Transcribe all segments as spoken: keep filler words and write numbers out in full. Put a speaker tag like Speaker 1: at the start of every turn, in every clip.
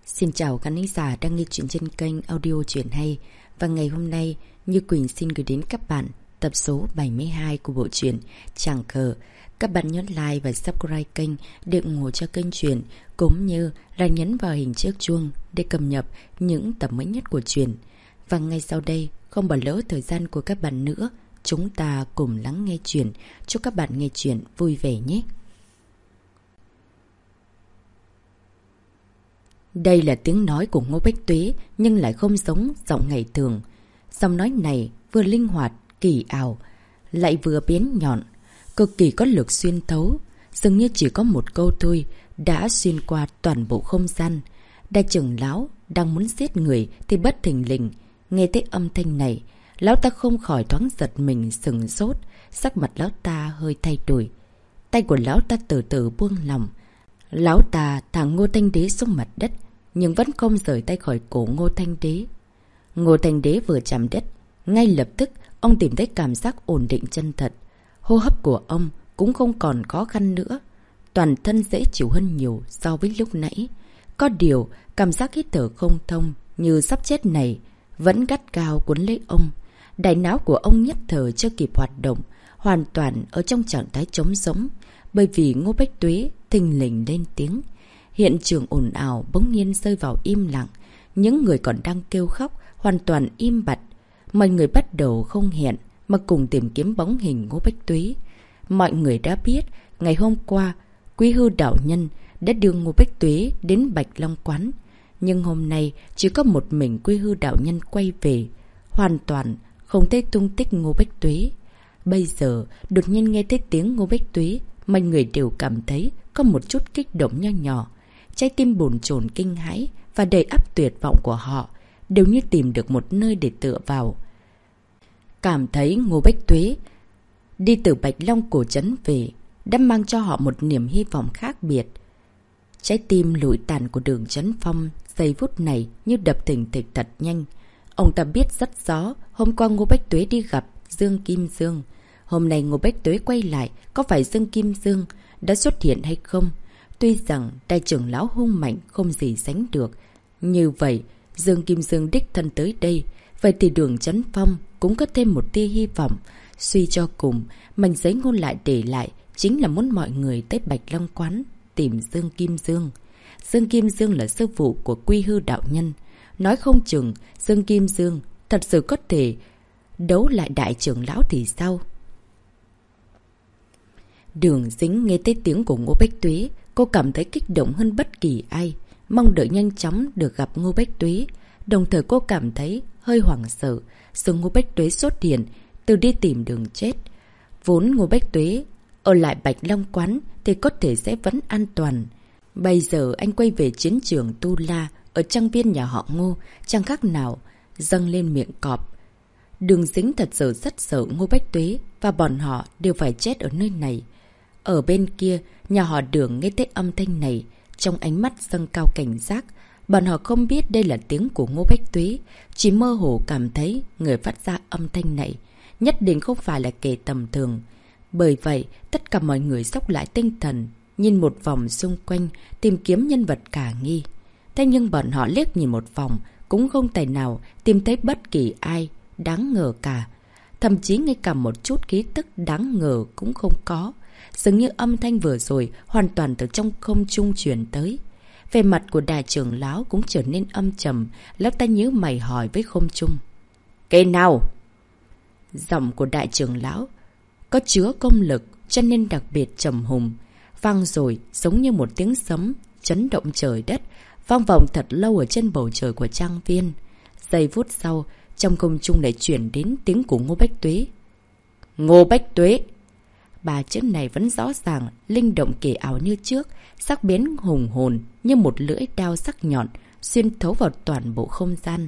Speaker 1: Xin chào khán thính giả đang nghe chuyện trên kênh audio Chuyện Hay. Và ngày hôm nay, Như Quỳnh xin gửi đến các bạn tập số bảy mươi hai của bộ truyện Chẳng Cờ. Các bạn nhấn like và subscribe kênh để ủng hộ cho kênh truyện, cũng như là nhấn vào hình chiếc chuông để cập nhật những tập mới nhất của truyện. Và ngay sau đây, không bỏ lỡ thời gian của các bạn nữa, chúng ta cùng lắng nghe truyện. Chúc các bạn nghe truyện vui vẻ nhé. Đây là tiếng nói của Ngô Bách Tuế, nhưng lại không giống giọng ngày thường. Giọng nói này vừa linh hoạt, kỳ ảo, lại vừa bén nhọn, cực kỳ có lực xuyên thấu. Dường như chỉ có một câu thôi đã xuyên qua toàn bộ không gian. Đại trưởng lão đang muốn giết người thì bất thình lình nghe thấy âm thanh này, lão ta không khỏi thoáng giật mình, sừng sốt. Sắc mặt lão ta hơi thay đổi, tay của lão ta từ từ buông lỏng. Lão ta thả Ngô Thanh Đế xuống mặt đất, nhưng vẫn không rời tay khỏi cổ Ngô Thanh Đế. Ngô Thanh Đế vừa chạm đất, ngay lập tức ông tìm thấy cảm giác ổn định chân thật. Hô hấp của ông cũng không còn khó khăn nữa, toàn thân dễ chịu hơn nhiều so với lúc nãy. Có điều, cảm giác hít thở không thông như sắp chết này vẫn gắt gao cuốn lấy ông. Đại não của ông nhất thời chưa kịp hoạt động, hoàn toàn ở trong trạng thái trống rỗng, bởi vì Ngô Bách Tuế thình lình lên tiếng. Hiện trường ồn ào bỗng nhiên rơi vào im lặng. Những người còn đang kêu khóc hoàn toàn im bặt. Mọi người bắt đầu không hẹn mà cùng tìm kiếm bóng hình Ngô Bách Tuế. Mọi người đã biết ngày hôm qua Quý Hư đạo nhân đã đưa Ngô Bách Tuế đến Bạch Long Quán, nhưng hôm nay chỉ có một mình Quý Hư đạo nhân quay về, hoàn toàn không thấy tung tích Ngô Bách Tuế. Bây giờ đột nhiên nghe thấy tiếng Ngô Bách Tuế, mọi người đều cảm thấy có một chút kích động nho nhỏ. Trái tim bồn chồn kinh hãi và đầy ắp tuyệt vọng của họ đều như tìm được một nơi để tựa vào. Cảm thấy Ngô Bách Tuế đi từ Bạch Long cổ trấn về đã mang cho họ một niềm hy vọng khác biệt. Trái tim lụi tàn của Đường Chấn Phong giây phút này như đập thình thịch thật nhanh. Ông ta biết rất rõ hôm qua Ngô Bách Tuế đi gặp Dương Kim Dương. Hôm nay Ngô Bách Tuế quay lại, có phải Dương Kim Dương đã xuất hiện hay không? Tuy rằng đại trưởng lão hung mạnh không gì sánh được, như vậy Dương Kim Dương đích thân tới đây, vậy thì Đường Chấn Phong cũng có thêm một tia hy vọng. Suy cho cùng, mảnh giấy ngôn lại để lại chính là muốn mọi người tới Bạch Long Quán tìm Dương Kim Dương. Dương Kim Dương là sư phụ của Quy Hư đạo nhân. Nói không chừng Dương Kim Dương thật sự có thể đấu lại đại trưởng lão thì sao? Đường Dính nghe thấy tiếng của Ngô Bách Tuế, cô cảm thấy kích động hơn bất kỳ ai, mong đợi nhanh chóng được gặp Ngô Bách Tuế. Đồng thời cô cảm thấy hơi hoảng sợ, sự Ngô Bách Tuế xuất hiện từ đi tìm đường chết. Vốn Ngô Bách Tuế ở lại Bạch Long Quán thì có thể sẽ vẫn an toàn. Bây giờ anh quay về chiến trường Tu La ở trang viên nhà họ Ngô, chẳng khác nào dâng lên miệng cọp. Đường Dính thật sự rất sợ Ngô Bách Tuế và bọn họ đều phải chết ở nơi này. Ở bên kia, nhà họ Đường nghe thấy âm thanh này, trong ánh mắt dâng cao cảnh giác. Bọn họ không biết đây là tiếng của Ngô Bách Tuế, chỉ mơ hồ cảm thấy người phát ra âm thanh này nhất định không phải là kẻ tầm thường. Bởi vậy, tất cả mọi người xốc lại tinh thần, nhìn một vòng xung quanh, tìm kiếm nhân vật khả nghi. Thế nhưng bọn họ liếc nhìn một vòng, cũng không tài nào tìm thấy bất kỳ ai đáng ngờ cả. Thậm chí ngay cả một chút ký tức đáng ngờ cũng không có. Dường như âm thanh vừa rồi hoàn toàn từ trong không trung truyền tới. Về mặt của đại trưởng lão cũng trở nên âm trầm, lão ta nhíu mày hỏi với không trung. Cái nào? Giọng của đại trưởng lão có chứa công lực cho nên đặc biệt trầm hùng, vang rồi giống như một tiếng sấm chấn động trời đất, vang vọng thật lâu ở trên bầu trời của trang viên. Giây phút sau, trong không trung lại chuyển đến tiếng của Ngô Bách Tuế. Ngô Bách Tuế! Ba chữ này vẫn rõ ràng, linh động kỳ ảo như trước, sắc bén hùng hồn như một lưỡi đao sắc nhọn, xuyên thấu vào toàn bộ không gian.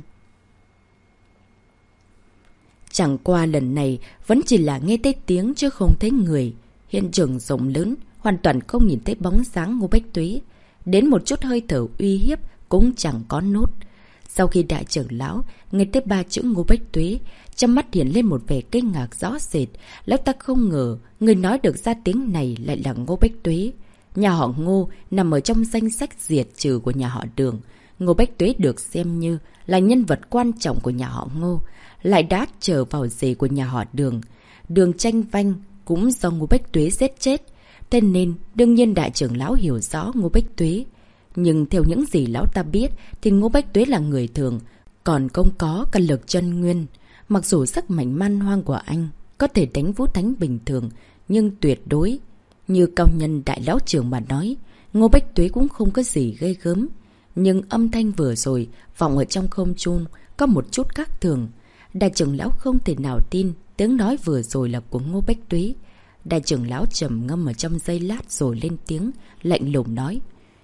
Speaker 1: Chẳng qua lần này vẫn chỉ là nghe thấy tiếng chứ không thấy người. Hiện trường rộng lớn, hoàn toàn không nhìn thấy bóng dáng Ngô Bách Tuế. Đến một chút hơi thở uy hiếp cũng chẳng có nốt. Sau khi đại trưởng lão nghe thấy ba chữ Ngô Bách Tuế, trong mắt hiện lên một vẻ kinh ngạc rõ rệt. Lão ta không ngờ người nói được ra tiếng này lại là Ngô Bách Tuế. Nhà họ Ngô nằm ở trong danh sách diệt trừ của nhà họ Đường. Ngô Bách Tuế được xem như là nhân vật quan trọng của nhà họ Ngô, lại đã trở vào rể của nhà họ Đường. Đường Tranh Vanh cũng do Ngô Bách Tuế giết chết, thế nên đương nhiên đại trưởng lão hiểu rõ Ngô Bách Tuế. Nhưng theo những gì lão ta biết thì Ngô Bách Tuế là người thường, còn không có cả lực chân nguyên. Mặc dù sức mạnh man hoang của anh có thể đánh vũ thánh bình thường, nhưng tuyệt đối, như cao nhân đại lão trưởng mà nói, Ngô Bách Tuế cũng không có gì ghê gớm. Nhưng âm thanh vừa rồi vọng ở trong không trung có một chút khác thường. Đại trưởng lão không thể nào tin tiếng nói vừa rồi là của Ngô Bách Tuế. Đại trưởng lão trầm ngâm ở trong giây lát rồi lên tiếng, lạnh lùng nói.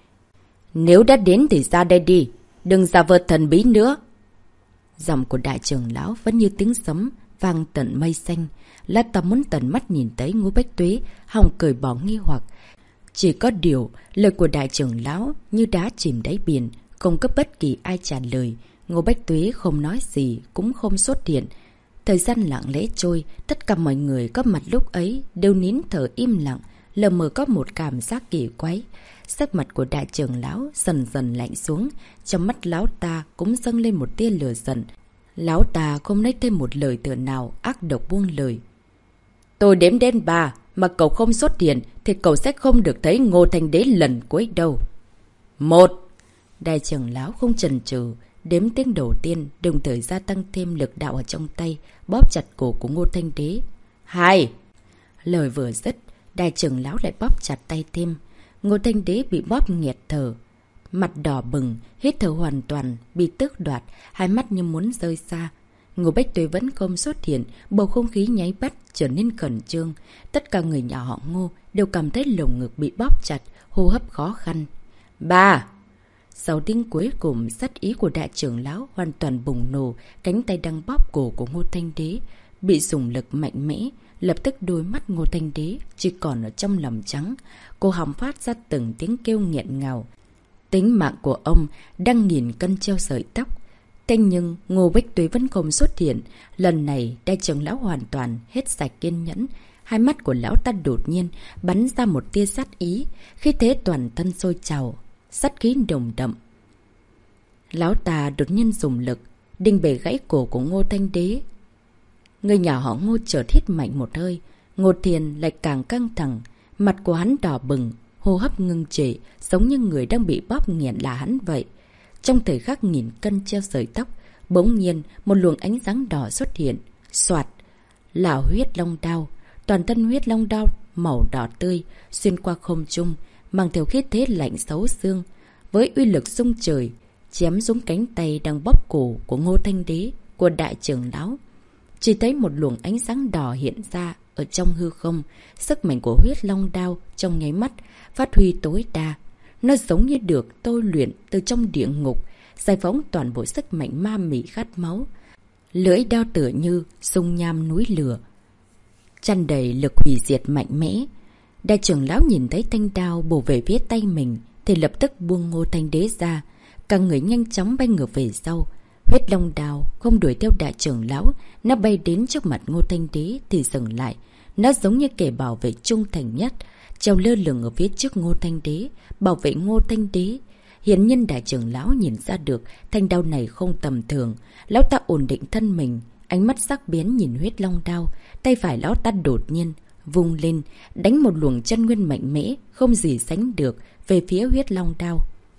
Speaker 1: Nếu đã đến thì ra đây đi, đừng giả vờ thần bí nữa. Giọng của đại trưởng lão vẫn như tiếng sấm vang tận mây xanh. Lát ta muốn tận mắt nhìn thấy Ngô Bách Tuế, hòng cởi bỏ nghi hoặc. Chỉ có điều, lời của đại trưởng lão như đá chìm đáy biển, không có bất kỳ ai trả lời. Ngô Bách Tuế không nói gì, cũng không xuất hiện. Thời gian lặng lẽ trôi, tất cả mọi người có mặt lúc ấy đều nín thở im lặng, lờ mờ có một cảm giác kỳ quái. Sắc mặt của đại trưởng lão dần dần lạnh xuống, trong mắt lão ta cũng dâng lên một tia lửa giận. Lão ta không nói thêm một lời tựa nào, ác độc buông lời. Tôi đếm đến ba, mà cậu không xuất hiện thì cậu sẽ không được thấy Ngô Thanh Đế lần cuối đâu. Một. Đại trưởng lão không chần chừ, đếm tiếng đầu tiên, đồng thời gia tăng thêm lực đạo ở trong tay, bóp chặt cổ của Ngô Thanh Đế. Hai. Lời vừa dứt, đại trưởng lão lại bóp chặt tay thêm. Ngô Thanh Đế bị bóp nghẹt thở, mặt đỏ bừng, hít thở hoàn toàn, bị tước đoạt, hai mắt như muốn rơi xa. Ngô Bách Tuế vẫn không xuất hiện, bầu không khí nháy mắt trở nên khẩn trương. Tất cả người nhà họ Ngô đều cảm thấy lồng ngực bị bóp chặt, hô hấp khó khăn. Ba. Sau tiếng cuối cùng, sát ý của đại trưởng lão hoàn toàn bùng nổ, cánh tay đang bóp cổ của Ngô Thanh Đế bị dùng lực mạnh mẽ, lập tức đôi mắt Ngô Thanh Đế chỉ còn ở trong lòng trắng, cô họng phát ra từng tiếng kêu nghẹn ngào. Tính mạng của ông đang nghìn cân treo sợi tóc. Thế nhưng Ngô Bách Tuế vẫn không xuất hiện. Lần này đại trưởng lão hoàn toàn hết sạch kiên nhẫn. Hai mắt của lão ta đột nhiên bắn ra một tia sát ý, khí thế toàn thân sôi trào, sát khí đồng đậm. Lão ta đột nhiên dùng lực định bể gãy cổ của Ngô Thanh Đế. Người nhà họ Ngô chợt hít mạnh một hơi. Ngô Thiền lại càng căng thẳng, mặt của hắn đỏ bừng, hô hấp ngưng trệ, giống như người đang bị bóp nghẹn là hắn vậy. Trong thời khắc nghìn cân treo sợi tóc, bỗng nhiên một luồng ánh sáng đỏ xuất hiện. Soạt, là huyết long đao. Toàn thân huyết long đao màu đỏ tươi xuyên qua không trung, mang theo khí thế lạnh xấu xương, với uy lực rung trời, chém xuống cánh tay đang bóp cổ của Ngô Thanh Đế, của đại trưởng lão. Chỉ thấy một luồng ánh sáng đỏ hiện ra ở trong hư không, sức mạnh của huyết long đao trong nháy mắt phát huy tối đa. Nó giống như được tôi luyện từ trong địa ngục, giải phóng toàn bộ sức mạnh ma mị khát máu. Lưỡi đao tựa như dung nham núi lửa, tràn đầy lực hủy diệt mạnh mẽ. Đại trưởng lão nhìn thấy thanh đao bổ về phía tay mình thì lập tức buông Ngô Thanh Đế ra, cả người nhanh chóng bay ngược về sau. Huyết long đao không đuổi theo đại trưởng lão, nó bay đến trước mặt Ngô Thanh Đế thì dừng lại. Nó giống như kẻ bảo vệ trung thành nhất, treo lơ lửng ở phía trước Ngô Thanh Đế, bảo vệ Ngô Thanh Đế. Hiển nhiên đại trưởng lão nhìn ra được thanh đao này không tầm thường. Lão ta ổn định thân mình, ánh mắt sắc bén nhìn huyết long đao. Tay phải lão ta đột nhiên vung lên, đánh một luồng chân nguyên mạnh mẽ không gì sánh được về phía huyết long đao.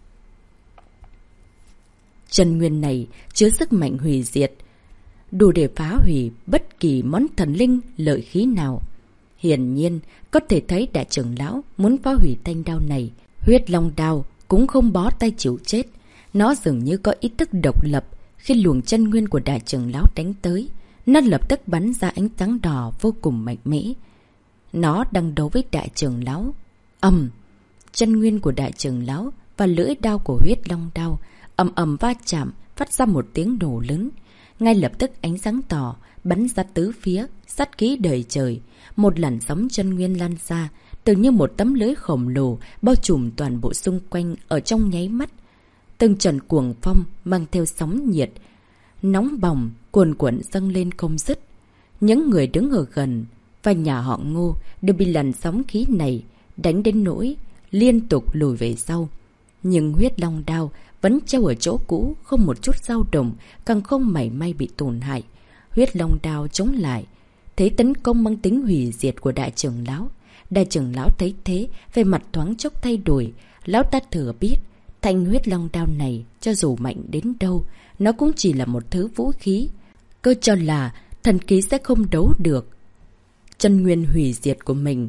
Speaker 1: Chân nguyên này chứa sức mạnh hủy diệt, đủ để phá hủy bất kỳ món thần linh lợi khí nào. Hiển nhiên có thể thấy đại trưởng lão muốn phá hủy thanh đao này. Huyết long đao cũng không bó tay chịu chết, nó dường như có ý thức độc lập. Khi luồng chân nguyên của đại trưởng lão đánh tới, nó lập tức bắn ra ánh sáng đỏ vô cùng mạnh mẽ. Nó đang đấu với đại trưởng lão. Ầm, chân nguyên của đại trưởng lão và lưỡi đao của huyết long đao ầm ầm va chạm, phát ra một tiếng nổ lớn. Ngay lập tức ánh sáng đỏ bắn ra tứ phía, sát khí đầy trời. Một làn sóng chân nguyên lan ra, tự như một tấm lưới khổng lồ bao trùm toàn bộ xung quanh ở trong nháy mắt. Từng trận cuồng phong mang theo sóng nhiệt nóng bỏng cuồn cuộn dâng lên không dứt. Những người đứng ở gần và nhà họ Ngô đều bị làn sóng khí này đánh đến nỗi liên tục lùi về sau. Nhưng huyết long đao vẫn treo ở chỗ cũ, không một chút dao động, càng không mảy may bị tổn hại. Huyết long đao chống lại, thấy tấn công mang tính hủy diệt của đại trưởng lão. Đại trưởng lão thấy thế, về mặt thoáng chốc thay đổi. Lão ta thừa biết, thanh huyết long đao này, cho dù mạnh đến đâu, nó cũng chỉ là một thứ vũ khí. Cơ cho là thần khí sẽ không đấu được chân nguyên hủy diệt của mình.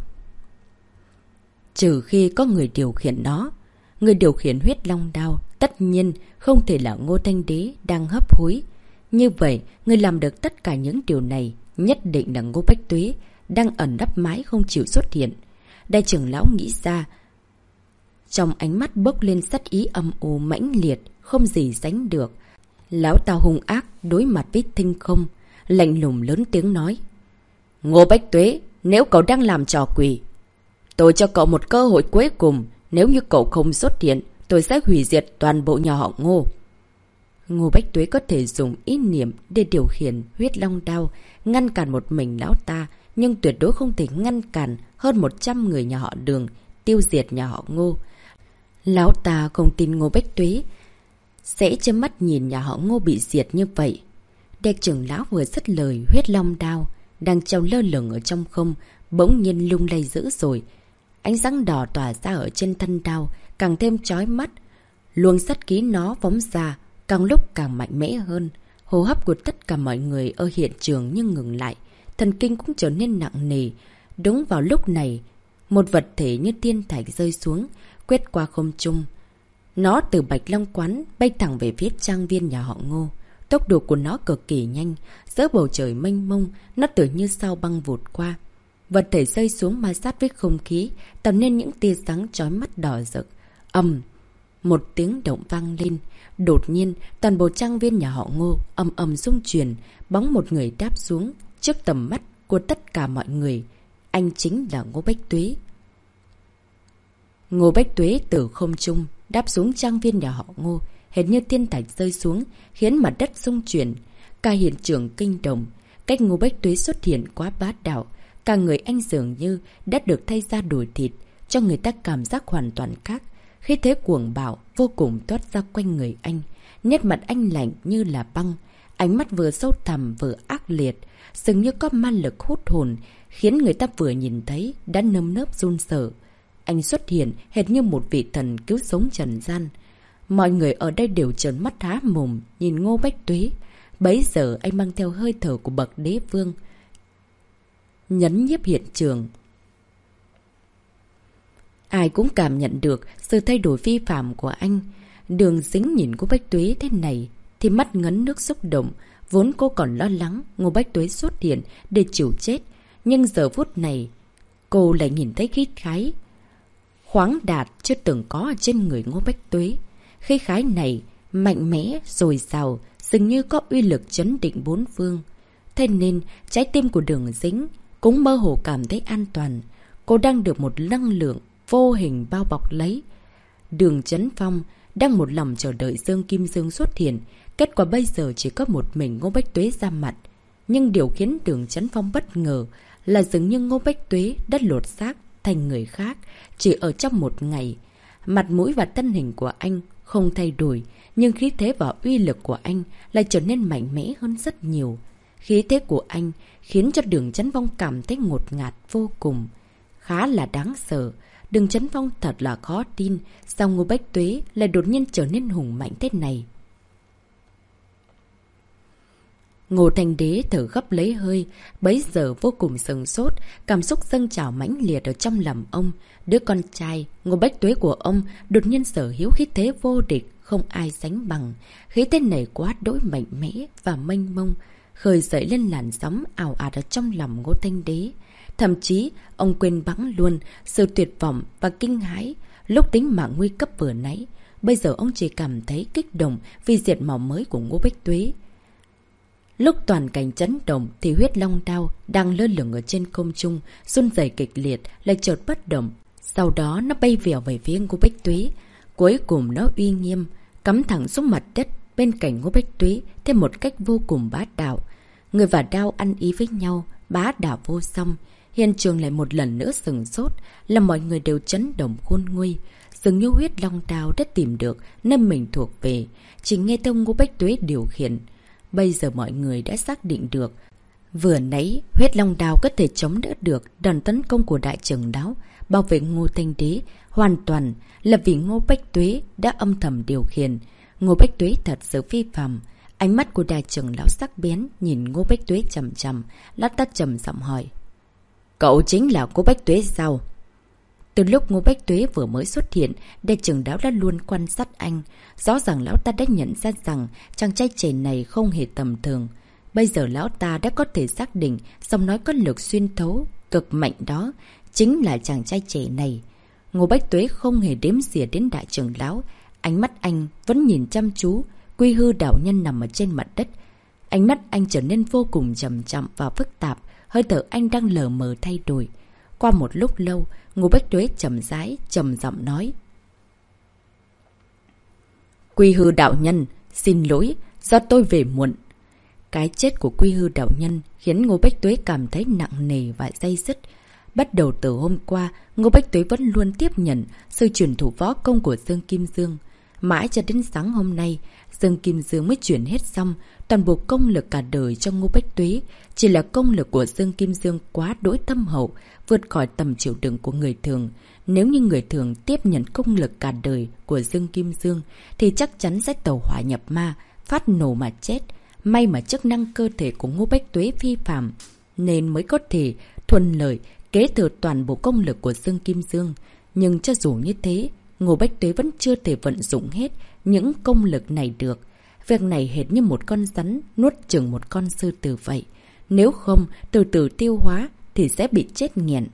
Speaker 1: Trừ khi có người điều khiển nó. Người điều khiển huyết long đao tất nhiên không thể là Ngô Thanh Đế đang hấp hối. Như vậy, người làm được tất cả những điều này nhất định là Ngô Bách Tuế đang ẩn nấp mãi không chịu xuất hiện. Đại trưởng lão nghĩ ra, trong ánh mắt bốc lên sát ý âm u mãnh liệt, không gì sánh được. Lão ta hung ác đối mặt với Tinh Không, lạnh lùng lớn tiếng nói: Ngô Bách Tuế, nếu cậu đang làm trò quỷ, tôi cho cậu một cơ hội cuối cùng. Nếu như cậu không xuất hiện, tôi sẽ hủy diệt toàn bộ nhà họ Ngô. Ngô Bách Tuế có thể dùng ý niệm để điều khiển huyết long đao, ngăn cản một mình lão ta, nhưng tuyệt đối không thể ngăn cản hơn một trăm người nhà họ Đường, tiêu diệt nhà họ Ngô. Lão ta không tin Ngô Bách Tuế sẽ chớp mắt nhìn nhà họ Ngô bị diệt như vậy. Đại trưởng lão vừa dứt lời, huyết long đao đang treo lơ lửng ở trong không, bỗng nhiên lung lay dữ rồi. Ánh sáng đỏ tỏa ra ở trên thân đao, càng thêm chói mắt. Luồng sát khí nó phóng ra, càng lúc càng mạnh mẽ hơn. Hô hấp của tất cả mọi người ở hiện trường như ngừng lại, thần kinh cũng trở nên nặng nề. Đúng vào lúc này, một vật thể như thiên thạch rơi xuống, quét qua không trung. Nó từ Bạch Long Quán bay thẳng về phía trang viên nhà họ Ngô. Tốc độ của nó cực kỳ nhanh, giữa bầu trời mênh mông, nó tự như sao băng vụt qua. Vật thể rơi xuống ma sát với không khí, tạo nên những tia sáng chói mắt đỏ rực. Ầm, một tiếng động vang lên. Đột nhiên, toàn bộ trang viên nhà họ Ngô ầm ầm rung chuyển, bóng một người đáp xuống trước tầm mắt của tất cả mọi người. Anh chính là Ngô Bách Tuế. Ngô Bách Tuế từ không trung đáp xuống trang viên nhà họ Ngô, hệt như thiên thạch rơi xuống, khiến mặt đất rung chuyển. Cả hiện trường kinh động. Cách Ngô Bách Tuế xuất hiện quá bá đạo, cả người anh dường như đã được thay ra đổi thịt, cho người ta cảm giác hoàn toàn khác. Khí thế cuồng bạo vô cùng toát ra quanh người anh, nét mặt anh lạnh như là băng, ánh mắt vừa sâu thẳm vừa ác liệt, dường như có ma lực hút hồn, khiến người ta vừa nhìn thấy đã nơm nớp run sợ. Anh xuất hiện hệt như một vị thần cứu sống trần gian. Mọi người ở đây đều trợn mắt há mồm nhìn Ngô Bách Tuế. Bấy giờ anh mang theo hơi thở của bậc đế vương, nhấn nhiếp hiện trường. Ai cũng cảm nhận được sự thay đổi phi phạm của anh. Đường Dính nhìn Ngô Bách Tuế thế này thì mắt ngấn nước xúc động. Vốn cô còn lo lắng Ngô Bách Tuế xuất hiện để chịu chết, nhưng giờ phút này cô lại nhìn thấy khí khái khoáng đạt chưa từng có ở trên người Ngô Bách Tuế. Khí khái này mạnh mẽ, dồi dào, dường như có uy lực chấn định bốn phương. Thế nên trái tim của Đường Dính cũng mơ hồ cảm thấy an toàn. Cô đang được một năng lượng vô hình bao bọc lấy. Đường Chấn Phong đang một lòng chờ đợi Dương Kim Dương xuất hiện. Kết quả bây giờ chỉ có một mình Ngô Bách Tuế ra mặt. Nhưng điều khiến Đường Chấn Phong bất ngờ là dường như Ngô Bách Tuế đã lột xác thành người khác chỉ ở trong một ngày. Mặt mũi và thân hình của anh không thay đổi, nhưng khí thế và uy lực của anh lại trở nên mạnh mẽ hơn rất nhiều. Khí thế của anh khiến cho Đường Chấn Phong cảm thấy ngột ngạt vô cùng, khá là đáng sợ. Đường Chấn Phong thật là khó tin, sao Ngô Bách Tuế lại đột nhiên trở nên hùng mạnh thế này. Ngô Thanh Đế thở gấp lấy hơi, bấy giờ vô cùng sừng sốt, cảm xúc dâng trào mãnh liệt ở trong lòng ông. Đứa con trai Ngô Bách Tuế của ông đột nhiên sở hữu khí thế vô địch, không ai sánh bằng. Khí thế này quá đỗi mạnh mẽ và mênh mông, khởi dậy lên làn sóng ảo ạt ở trong lòng Ngô Thanh Đế. Thậm chí, ông quên bẵng luôn sự tuyệt vọng và kinh hãi lúc tính mạng nguy cấp vừa nãy. Bây giờ ông chỉ cảm thấy kích động vì diệt màu mới của Ngô Bách Tuế. Lúc toàn cảnh chấn động thì huyết long đao đang lơ lửng ở trên không trung, run rẩy kịch liệt, lại chợt bất động. Sau đó nó bay vèo về phía Ngô Bách Tuế. Cuối cùng nó uy nghiêm, cắm thẳng xuống mặt đất bên cạnh Ngô Bách Tuế theo một cách vô cùng bá đạo. Người và đao ăn ý với nhau, bá đạo vô song. Hiện trường lại một lần nữa sừng sốt, là mọi người đều chấn động khôn nguôi. dường như huyết long đao đã tìm được nơi mình thuộc về, chỉ nghe theo Ngô Bách Tuế điều khiển. Bây giờ mọi người đã xác định được, vừa nãy huyết long đao có thể chống đỡ được đòn tấn công của đại trưởng lão, bảo vệ Ngô Thanh Đế, hoàn toàn là vì Ngô Bách Tuế đã âm thầm điều khiển. Ngô Bách Tuế thật sự phi phàm. Ánh mắt của đại trưởng lão sắc bén nhìn Ngô Bách Tuế chằm chằm, lát tắt trầm giọng hỏi: Cậu chính là Ngô Bách Tuế sao? Từ lúc Ngô Bách Tuế vừa mới xuất hiện, đại trưởng lão đã luôn quan sát anh. Rõ ràng lão ta đã nhận ra rằng chàng trai trẻ này không hề tầm thường. Bây giờ lão ta đã có thể xác định giọng nói có lực xuyên thấu cực mạnh đó chính là chàng trai trẻ này. Ngô Bách Tuế không hề đếm xỉa đến đại trưởng lão, ánh mắt anh vẫn nhìn chăm chú Quy Hư đạo nhân nằm ở trên mặt đất. Ánh mắt anh trở nên vô cùng chậm chậm và phức tạp, hơi thở anh đang lờ mờ thay đổi. Qua một lúc lâu, Ngô Bách Tuế trầm rãi, trầm giọng nói: Quy Hư đạo nhân, xin lỗi, do tôi về muộn. Cái chết của Quy Hư đạo nhân khiến Ngô Bách Tuế cảm thấy nặng nề và day dứt. Bắt đầu từ hôm qua, Ngô Bách Tuế vẫn luôn tiếp nhận sự truyền thủ võ công của Dương Kim Dương. Mãi cho đến sáng hôm nay, Dương Kim Dương mới chuyển hết xong toàn bộ công lực cả đời cho Ngô Bách Tuế. Chỉ là công lực của Dương Kim Dương quá đỗi thâm hậu, vượt khỏi tầm chịu đựng của người thường. Nếu như người thường tiếp nhận công lực cả đời của Dương Kim Dương thì chắc chắn sẽ tẩu hỏa nhập ma, phát nổ mà chết. May mà chức năng cơ thể của Ngô Bách Tuế phi phàm nên mới có thể thuận lợi kế thừa toàn bộ công lực của Dương Kim Dương. Nhưng cho dù như thế, Ngô Bách Tuế vẫn chưa thể vận dụng hết những công lực này được. Việc này hệt như một con rắn nuốt chửng một con sư tử vậy. Nếu không từ từ tiêu hóa thì sẽ bị chết nghẹn.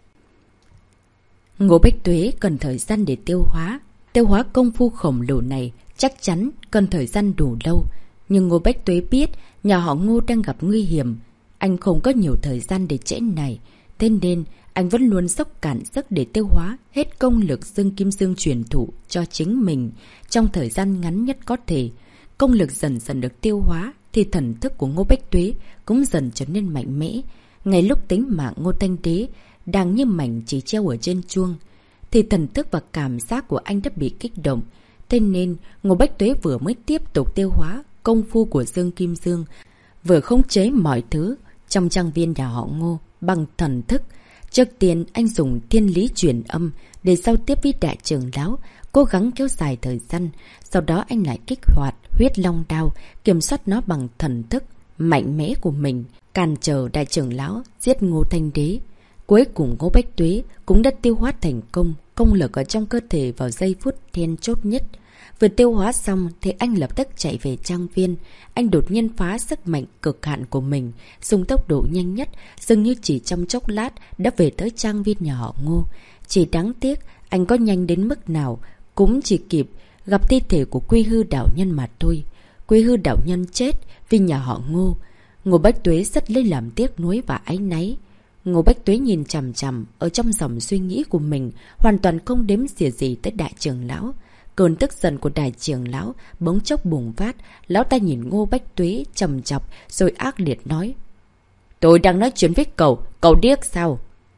Speaker 1: Ngô Bách Tuế cần thời gian để tiêu hóa. Tiêu hóa công phu khổng lồ này chắc chắn cần thời gian đủ lâu. Nhưng Ngô Bách Tuế biết nhà họ Ngô đang gặp nguy hiểm. Anh không có nhiều thời gian để trễ này. Thế nên anh vẫn luôn dốc cạn sức để tiêu hóa hết công lực Dương Kim Dương truyền thụ cho chính mình trong thời gian ngắn nhất có thể. Công lực dần dần được tiêu hóa thì thần thức của Ngô Bách Tuế cũng dần trở nên mạnh mẽ. Ngay lúc tính mạng Ngô Thanh Đế đang như mảnh chỉ treo ở trên chuông thì thần thức và cảm giác của anh đã bị kích động. Thế nên Ngô Bách Tuế vừa mới tiếp tục tiêu hóa công phu của Dương Kim Dương, vừa khống chế mọi thứ trong trang viên nhà họ Ngô bằng thần thức. Trước tiên anh dùng thiên lý truyền âm để giao tiếp với đại trưởng lão, cố gắng kéo dài thời gian. Sau đó anh lại kích hoạt huyết long đao, kiểm soát nó bằng thần thức mạnh mẽ của mình, cản trở đại trưởng lão giết Ngô Thanh Đế. Cuối cùng Ngô Bách Tuế cũng đã tiêu hóa thành công công lực ở trong cơ thể vào giây phút then chốt nhất. Vừa tiêu hóa xong thì anh lập tức chạy về trang viên. Anh đột nhiên phá sức mạnh cực hạn của mình, dùng tốc độ nhanh nhất, dường như chỉ trong chốc lát đã về tới trang viên nhà họ Ngô. Chỉ đáng tiếc anh có nhanh đến mức nào cũng chỉ kịp gặp thi thể của Quy Hư đạo nhân mà thôi. Quy Hư đạo nhân chết vì nhà họ Ngô. Ngô Bách Tuế rất lấy làm tiếc nuối và áy náy. Ngô Bách Tuế nhìn chằm chằm ở trong dòng suy nghĩ của mình, hoàn toàn không đếm xỉa gì tới đại trưởng lão. Cơn tức giận của đại trưởng lão bỗng chốc bùng phát. Lão ta nhìn Ngô Bách Tuế trầm chọc rồi ác liệt nói: Tôi đang nói chuyện với cậu, cậu điếc sao?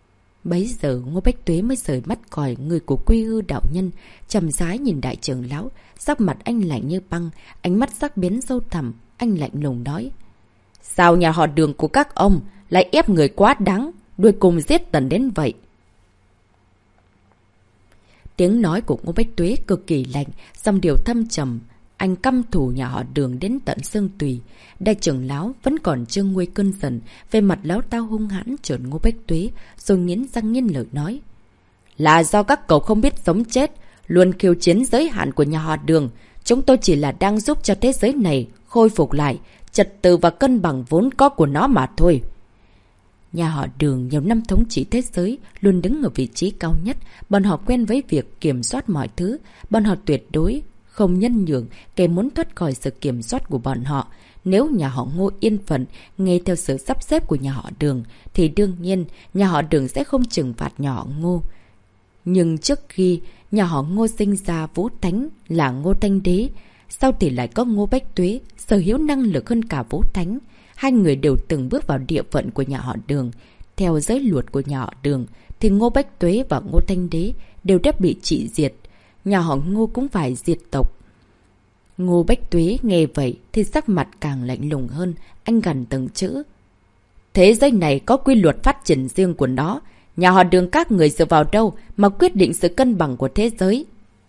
Speaker 1: Bấy giờ Ngô Bách Tuế mới rời mắt khỏi người của Quy Hư đạo nhân, trầm rãi nhìn đại trưởng lão. Sắc mặt anh lạnh như băng, ánh mắt sắc bén sâu thẳm. Anh lạnh lùng nói: Sao nhà họ Đường của các ông lại ép người quá đáng, đuôi cùng giết tận đến vậy? Tiếng nói của Ngô Bách Tuế cực kỳ lạnh, dòng điều thâm trầm. Anh căm thù nhà họ Đường đến tận xương tùy. Đại trưởng lão vẫn còn chưa nguôi cơn giận, về mặt lão ta hung hãn trợn Ngô Bách Tuế, rồi nghiến răng nghiến lợi nói: Là do các cậu không biết sống chết, luôn khiêu chiến giới hạn của nhà họ Đường. Chúng tôi chỉ là đang giúp cho thế giới này khôi phục lại trật tự và cân bằng vốn có của nó mà thôi. Nhà họ Đường nhiều năm thống trị thế giới, luôn đứng ở vị trí cao nhất. Bọn họ quen với việc kiểm soát mọi thứ. Bọn họ tuyệt đối không nhân nhượng kẻ muốn thoát khỏi sự kiểm soát của bọn họ. Nếu nhà họ Ngô yên phận nghe theo sự sắp xếp của nhà họ Đường thì đương nhiên nhà họ Đường sẽ không trừng phạt nhà họ Ngô. Nhưng trước khi nhà họ Ngô sinh ra Vũ Thánh là Ngô Thanh Đế, sau thì lại có Ngô Bách Tuế sở hữu năng lực hơn cả Vũ Thánh. Hai người đều từng bước vào địa phận của nhà họ Đường. Theo giới luật của nhà họ Đường thì Ngô Bách Tuế và Ngô Thanh Đế đều đã bị trị diệt. nhà họ Ngô cũng phải diệt tộc. Ngô Bách Tuế nghe vậy thì sắc mặt càng lạnh lùng hơn, anh gằn từng chữ. Thế giới này có quy luật phát triển riêng của nó, nhà họ Đường các người dựa vào đâu mà quyết định sự cân bằng của thế giới?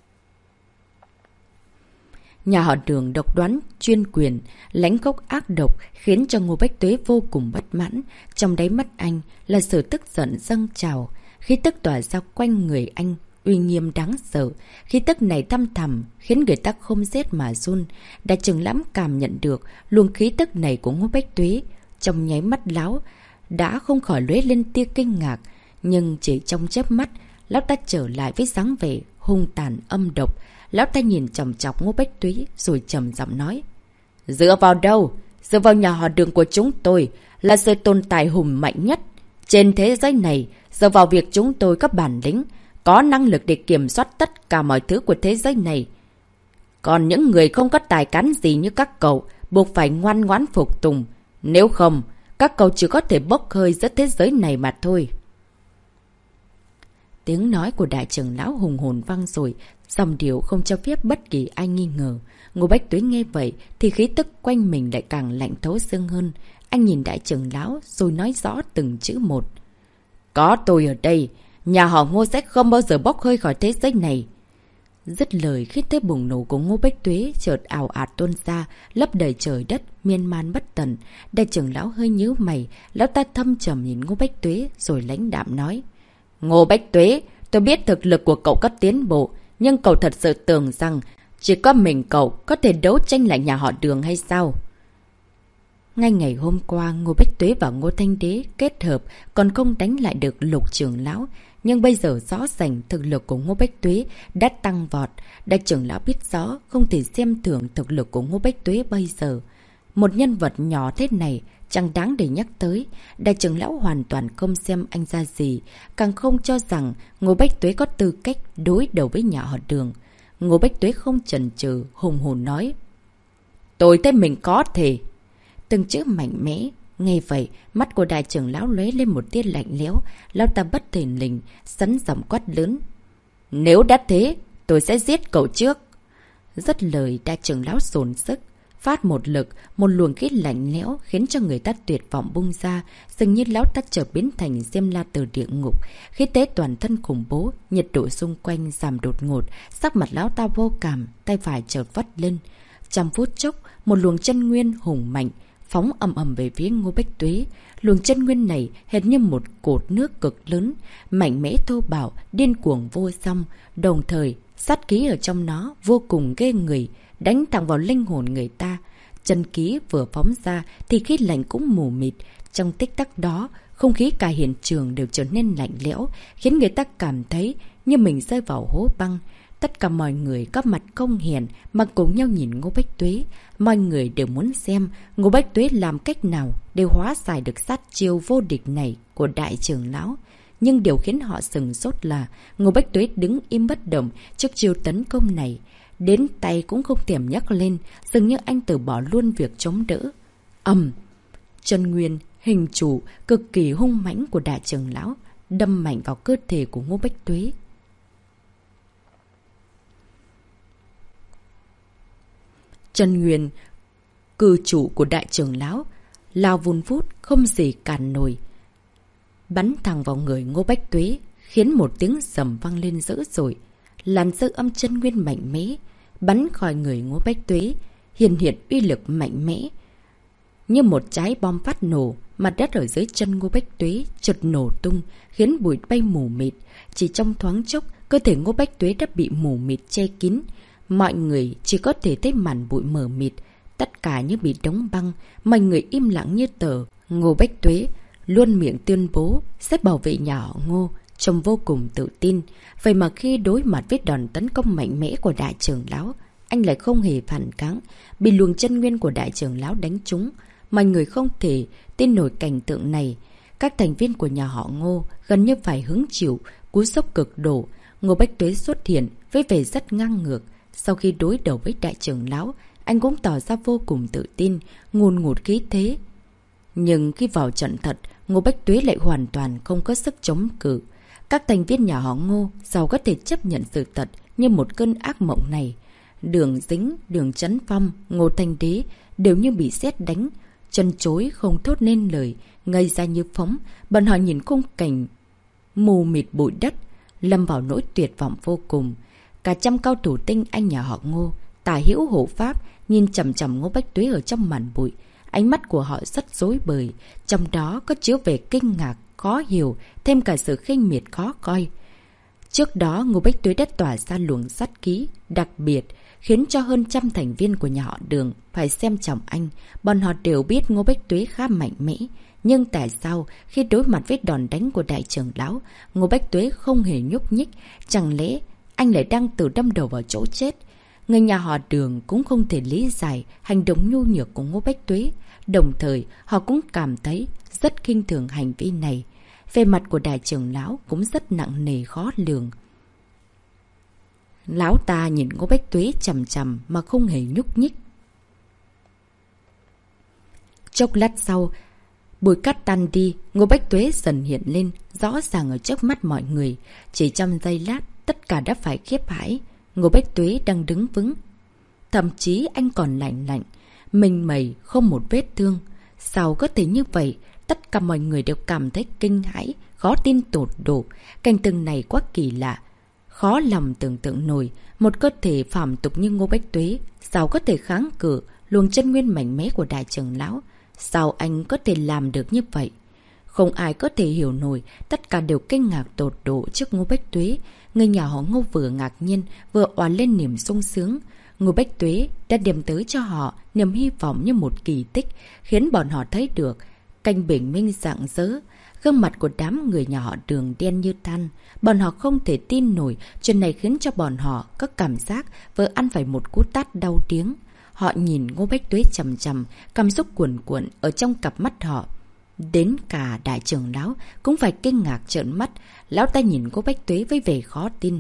Speaker 1: Nhà họ Đường độc đoán, chuyên quyền, lãnh gốc ác độc khiến cho Ngô Bách Tuế vô cùng bất mãn. Trong đáy mắt anh là sự tức giận dâng trào, khí tức tỏa ra quanh người anh, uy nghiêm đáng sợ. Khí tức này thâm thẳm khiến người ta không rét mà run. Đại trưởng lão cảm nhận được luồng khí tức này của Ngô Bách Tuế, trong nháy mắt lão đã không khỏi lóe lên tia kinh ngạc, nhưng chỉ trong chớp mắt, lão ta trở lại với dáng vẻ hung tàn âm độc. Lão ta nhìn chằm chọc Ngô Bách Tuế rồi trầm giọng nói. Dựa vào đâu? Dựa vào nhà họ Đường của chúng tôi là sự tồn tại hùng mạnh nhất trên thế giới này. Dựa vào việc chúng tôi có bản lĩnh, có năng lực để kiểm soát tất cả mọi thứ của thế giới này. Còn những người không có tài cán gì như các cậu buộc phải ngoan ngoãn phục tùng. Nếu không, các cậu chỉ có thể bốc hơi giữa thế giới này mà thôi. Tiếng nói của đại trưởng lão hùng hồn vang rồi, dòng điệu không cho phép bất kỳ ai nghi ngờ. Ngô Bách Tuế nghe vậy thì khí tức quanh mình lại càng lạnh thấu xương hơn. Anh nhìn đại trưởng lão rồi nói rõ từng chữ một. Có tôi ở đây, nhà họ Ngô sẽ không bao giờ bốc hơi khỏi thế giới này. Dứt lời, khí thế bùng nổ của Ngô Bách Tuế chợt ào ạt tuôn ra, lấp đầy trời đất, miên man bất tận. Đại trưởng lão hơi nhíu mày, lão ta thâm trầm nhìn Ngô Bách Tuế rồi lãnh đạm nói. Ngô Bách Tuế, tôi biết thực lực của cậu có tiến bộ, nhưng cậu thật sự tưởng rằng chỉ có mình cậu có thể đấu tranh lại nhà họ Đường hay sao? Ngay ngày hôm qua, Ngô Bách Tuế và Ngô Thanh Đế kết hợp còn không đánh lại được Lục trưởng lão. Nhưng bây giờ rõ ràng thực lực của Ngô Bách Tuế đã tăng vọt. Đại trưởng lão biết rõ không thể xem thường thực lực của Ngô Bách Tuế bây giờ. Một nhân vật nhỏ thế này chẳng đáng để nhắc tới. Đại trưởng lão hoàn toàn không xem anh ra gì, càng không cho rằng Ngô Bách Tuế có tư cách đối đầu với nhà họ Đường. Ngô Bách Tuế không chần chừ, hùng hồn nói. Tôi thấy mình có thể. Từng chữ mạnh mẽ. Nghe vậy, mắt của đại trưởng lão lóe lên một tia lạnh lẽo, lão ta bất thình lình, sắn giọng quát lớn. Nếu đã thế, tôi sẽ giết cậu trước. Dứt lời, đại trưởng lão dồn sức, phát một lực, một luồng khí lạnh lẽo khiến cho người ta tuyệt vọng bung ra, dường như lão ta trở biến thành Diêm La từ địa ngục, khí thế toàn thân khủng bố, nhiệt độ xung quanh giảm đột ngột, sắc mặt lão ta vô cảm, tay phải chợt vắt lên. Trong phút chốc, một luồng chân nguyên hùng mạnh phóng ầm ầm về phía Ngô Bách Tuế. Luồng chân nguyên này hệt như một cột nước cực lớn, mạnh mẽ thô bạo, điên cuồng vô song, đồng thời sát khí ở trong nó vô cùng ghê người, đánh thẳng vào linh hồn người ta. Chân khí vừa phóng ra thì khí lạnh cũng mù mịt, trong tích tắc đó, không khí cả hiện trường đều trở nên lạnh lẽo, khiến người ta cảm thấy như mình rơi vào hố băng. Tất cả mọi người có mặt không hiền mà cùng nhau nhìn Ngô Bách Tuế. Mọi người đều muốn xem Ngô Bách Tuế làm cách nào để hóa giải được sát chiêu vô địch này của đại trưởng lão. Nhưng điều khiến họ sừng sốt là Ngô Bách Tuế đứng im bất động trước chiêu tấn công này. Đến tay cũng không thèm nhắc lên, dường như anh từ bỏ luôn việc chống đỡ. Ầm! Chân nguyên, hình chủ, cực kỳ hung mãnh của đại trưởng lão đâm mạnh vào cơ thể của Ngô Bách Tuế. Chân nguyên cư chủ của đại trưởng lão lao vun vút không gì cản nổi, bắn thẳng vào người Ngô Bách Tuế, khiến một tiếng rầm vang lên dữ dội. Làn dư âm chân nguyên mạnh mẽ bắn khỏi người Ngô Bách Tuế, hiện hiện uy lực mạnh mẽ như một trái bom phát nổ. Mặt đất ở dưới chân Ngô Bách Tuế chợt nổ tung, khiến bụi bay mù mịt. Chỉ trong thoáng chốc, cơ thể Ngô Bách Tuế đã bị mù mịt che kín. Mọi người chỉ có thể thấy màn bụi mờ mịt, tất cả như bị đóng băng, mọi người im lặng như tờ. Ngô Bách Tuế luôn miệng tuyên bố sẽ bảo vệ nhà họ Ngô, trông vô cùng tự tin. Vậy mà khi đối mặt với đòn tấn công mạnh mẽ của đại trưởng lão, anh lại không hề phản kháng, bị luồng chân nguyên của đại trưởng lão đánh trúng. Mọi người không thể tin nổi cảnh tượng này. Các thành viên của nhà họ Ngô gần như phải hứng chịu cú sốc cực độ. Ngô Bách Tuế xuất hiện với vẻ rất ngang ngược. Sau khi đối đầu với đại trưởng lão, anh cũng tỏ ra vô cùng tự tin, ngùn ngụt khí thế. Nhưng khi vào trận thật, Ngô Bách Tuế lại hoàn toàn không có sức chống cự. Các thành viên nhà họ Ngô giàu có thể chấp nhận sự thật, như một cơn ác mộng này. Đường Dính, Đường Chấn Phong, Ngô Thanh Đế đều như bị sét đánh, chân chối không thốt nên lời, ngây ra như phóng. Bọn họ nhìn khung cảnh mù mịt bụi đất, lâm vào nỗi tuyệt vọng vô cùng. Cả trăm cao thủ tinh anh nhà họ Ngô, Tả Hữu hộ pháp, nhìn chằm chằm Ngô Bách Tuế ở trong màn bụi. Ánh mắt của họ rất rối bời, trong đó có chứa vẻ kinh ngạc, khó hiểu, thêm cả sự khinh miệt khó coi. Trước đó, Ngô Bách Tuế đã tỏa ra luồng sát khí đặc biệt, khiến cho hơn trăm thành viên của nhà họ Đường phải xem trọng anh. Bọn họ đều biết Ngô Bách Tuế khá mạnh mẽ. Nhưng tại sao khi đối mặt với đòn đánh của đại trưởng lão, Ngô Bách Tuế không hề nhúc nhích? Chẳng lẽ anh lại đang tự đâm đầu vào chỗ chết? Người nhà họ Đường cũng không thể lý giải hành động nhu nhược của Ngô Bách Tuế. Đồng thời, họ cũng cảm thấy rất khinh thường hành vi này. Về mặt của đại trưởng lão cũng rất nặng nề khó lường. Lão ta nhìn Ngô Bách Tuế chằm chằm mà không hề nhúc nhích. Chốc lát sau, bụi cát tan đi, Ngô Bách Tuế dần hiện lên, rõ ràng ở trước mắt mọi người. Chỉ trong giây lát, tất cả đã phải khiếp hãi. Ngô Bách Tuế đang đứng vững. Thậm chí anh còn lạnh lạnh, mình mẩy không một vết thương. Sao có thể như vậy? Tất cả mọi người đều cảm thấy kinh hãi, khó tin tột độ. Cảnh tượng này quá kỳ lạ. Khó lòng tưởng tượng nổi, một cơ thể phàm tục như Ngô Bách Tuế, sao có thể kháng cự luồng chân nguyên mạnh mẽ của đại trưởng lão? Sao anh có thể làm được như vậy? Không ai có thể hiểu nổi, tất cả đều kinh ngạc tột độ trước Ngô Bách Tuế. Người nhà họ Ngô vừa ngạc nhiên, vừa oán lên niềm sung sướng. Ngô Bách Tuế đã đem tới cho họ niềm hy vọng như một kỳ tích, khiến bọn họ thấy được cảnh bình minh rạng rỡ. Gương mặt của đám người nhà họ Đường đen như than. Bọn họ không thể tin nổi, chuyện này khiến cho bọn họ có cảm giác vừa ăn phải một cú tát đau tiếng. Họ nhìn Ngô Bách Tuế chằm chằm, cảm xúc cuồn cuộn ở trong cặp mắt họ. Đến cả đại trưởng lão cũng phải kinh ngạc trợn mắt. Lão ta nhìn Ngô Bách Tuế với vẻ khó tin.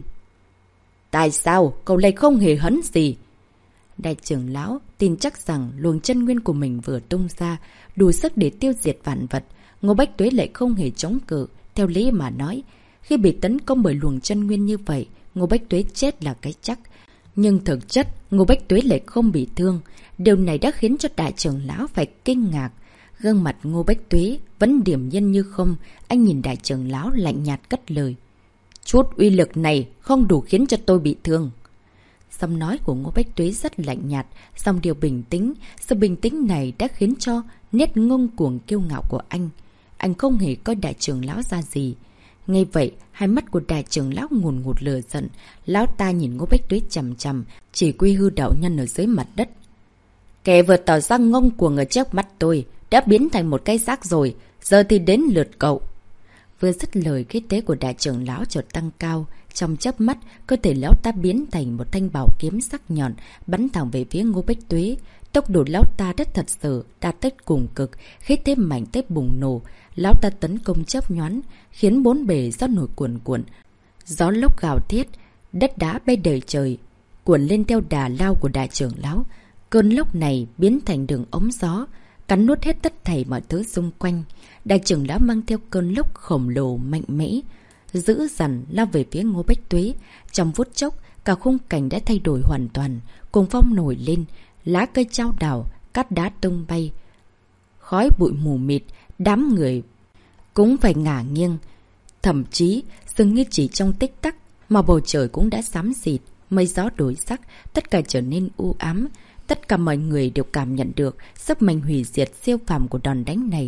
Speaker 1: Tại sao cậu lại không hề hấn gì? Đại trưởng lão tin chắc rằng luồng chân nguyên của mình vừa tung ra, đủ sức để tiêu diệt vạn vật. Ngô Bách Tuế lại không hề chống cự. Theo lý mà nói, khi bị tấn công bởi luồng chân nguyên như vậy, Ngô Bách Tuế chết là cái chắc. Nhưng thực chất, Ngô Bách Tuế lại không bị thương. Điều này đã khiến cho đại trưởng lão phải kinh ngạc. Gương mặt Ngô Bách Tuế vẫn điềm nhiên như không. Anh nhìn đại trưởng lão lạnh nhạt cất lời. Chút uy lực này không đủ khiến cho tôi bị thương. Giọng nói của Ngô Bách Tuế rất lạnh nhạt, dòng điều bình tĩnh. Sự bình tĩnh này đã khiến cho nét ngông cuồng kiêu ngạo của anh. Anh không hề coi đại trưởng lão ra gì. Nghe vậy, hai mắt của đại trưởng lão ngùn ngụt lửa giận. Lão ta nhìn Ngô Bách Tuế chằm chằm, chỉ quy hư đạo nhân ở dưới mặt đất. Kẻ vừa tỏ ra ngông cuồng ở trước mắt tôi đã biến thành một cái xác rồi, giờ thì đến lượt cậu. Vừa dứt lời, khí thế của đại trưởng lão chợt tăng cao. Trong chớp mắt, cơ thể lão ta biến thành một thanh bảo kiếm sắc nhọn, bắn thẳng về phía Ngô Bách Tuế. Tốc độ lão ta rất thật sự đạt tới cùng cực, khí thế mạnh tới bùng nổ. Lão ta tấn công chớp nhoáng, khiến bốn bề gió nổi cuồn cuộn. Gió lốc gào thét, đất đá bay đầy trời, cuộn lên theo đà lao của đại trưởng lão. Cơn lốc này biến thành đường ống gió, cắn nuốt hết tất thảy mọi thứ xung quanh. Đại trưởng lão mang theo cơn lốc khổng lồ mạnh mẽ, dữ dằn lao về phía Ngô Bách Tuế. Trong phút chốc, cả khung cảnh đã thay đổi hoàn toàn. Cuồng phong nổi lên, lá cây chao đảo, cát đá tung bay, khói bụi mù mịt, đám người cũng phải ngả nghiêng. Thậm chí, dường như chỉ trong tích tắc mà bầu trời cũng đã xám xịt, mây gió đổi sắc, tất cả trở nên u ám. Tất cả mọi người đều cảm nhận được sức mạnh hủy diệt siêu phàm của đòn đánh này.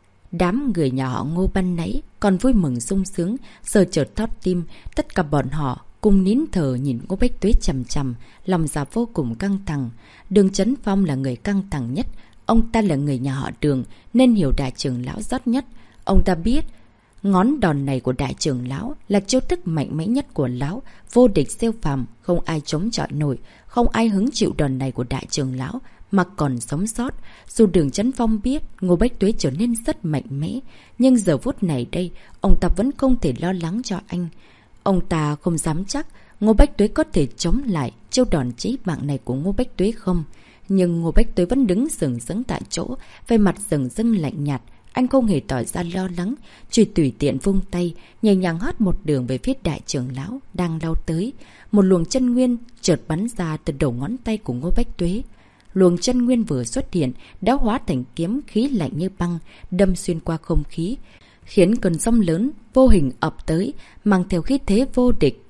Speaker 1: Đám người nhà họ Ngô ban nãy còn vui mừng sung sướng, giờ chợt thót tim. Tất cả bọn họ cùng nín thở nhìn Ngô Bách Tuế chằm chằm, lòng dạ vô cùng căng thẳng. Đường Chấn Phong là người căng thẳng nhất. Ông ta là người nhà họ Đường nên hiểu đại trưởng lão rất nhất. Ông ta biết ngón đòn này của đại trưởng lão là chiêu thức mạnh mẽ nhất của lão, vô địch siêu phàm, không ai chống chọi nổi, không ai hứng chịu đòn này của đại trưởng lão mà còn sống sót. Dù Đường Chấn Phong biết Ngô Bách Tuế trở nên rất mạnh mẽ, nhưng giờ phút này đây, ông ta vẫn không thể lo lắng cho anh. Ông ta không dám chắc Ngô Bách Tuế có thể chống lại chiêu đòn chí mạng này của Ngô Bách Tuế không. Nhưng Ngô Bách Tuế vẫn đứng sừng sững tại chỗ, về mặt sừng sững lạnh nhạt. Anh không hề tỏ ra lo lắng, chỉ tùy tiện vung tay, nhẹ nhàng hót một đường về phía đại trưởng lão đang lao tới. Một luồng chân nguyên chợt bắn ra từ đầu ngón tay của Ngô Bách Tuế. Luồng chân nguyên vừa xuất hiện đã hóa thành kiếm khí lạnh như băng, đâm xuyên qua không khí, khiến cơn sóng lớn vô hình ập tới, mang theo khí thế vô địch.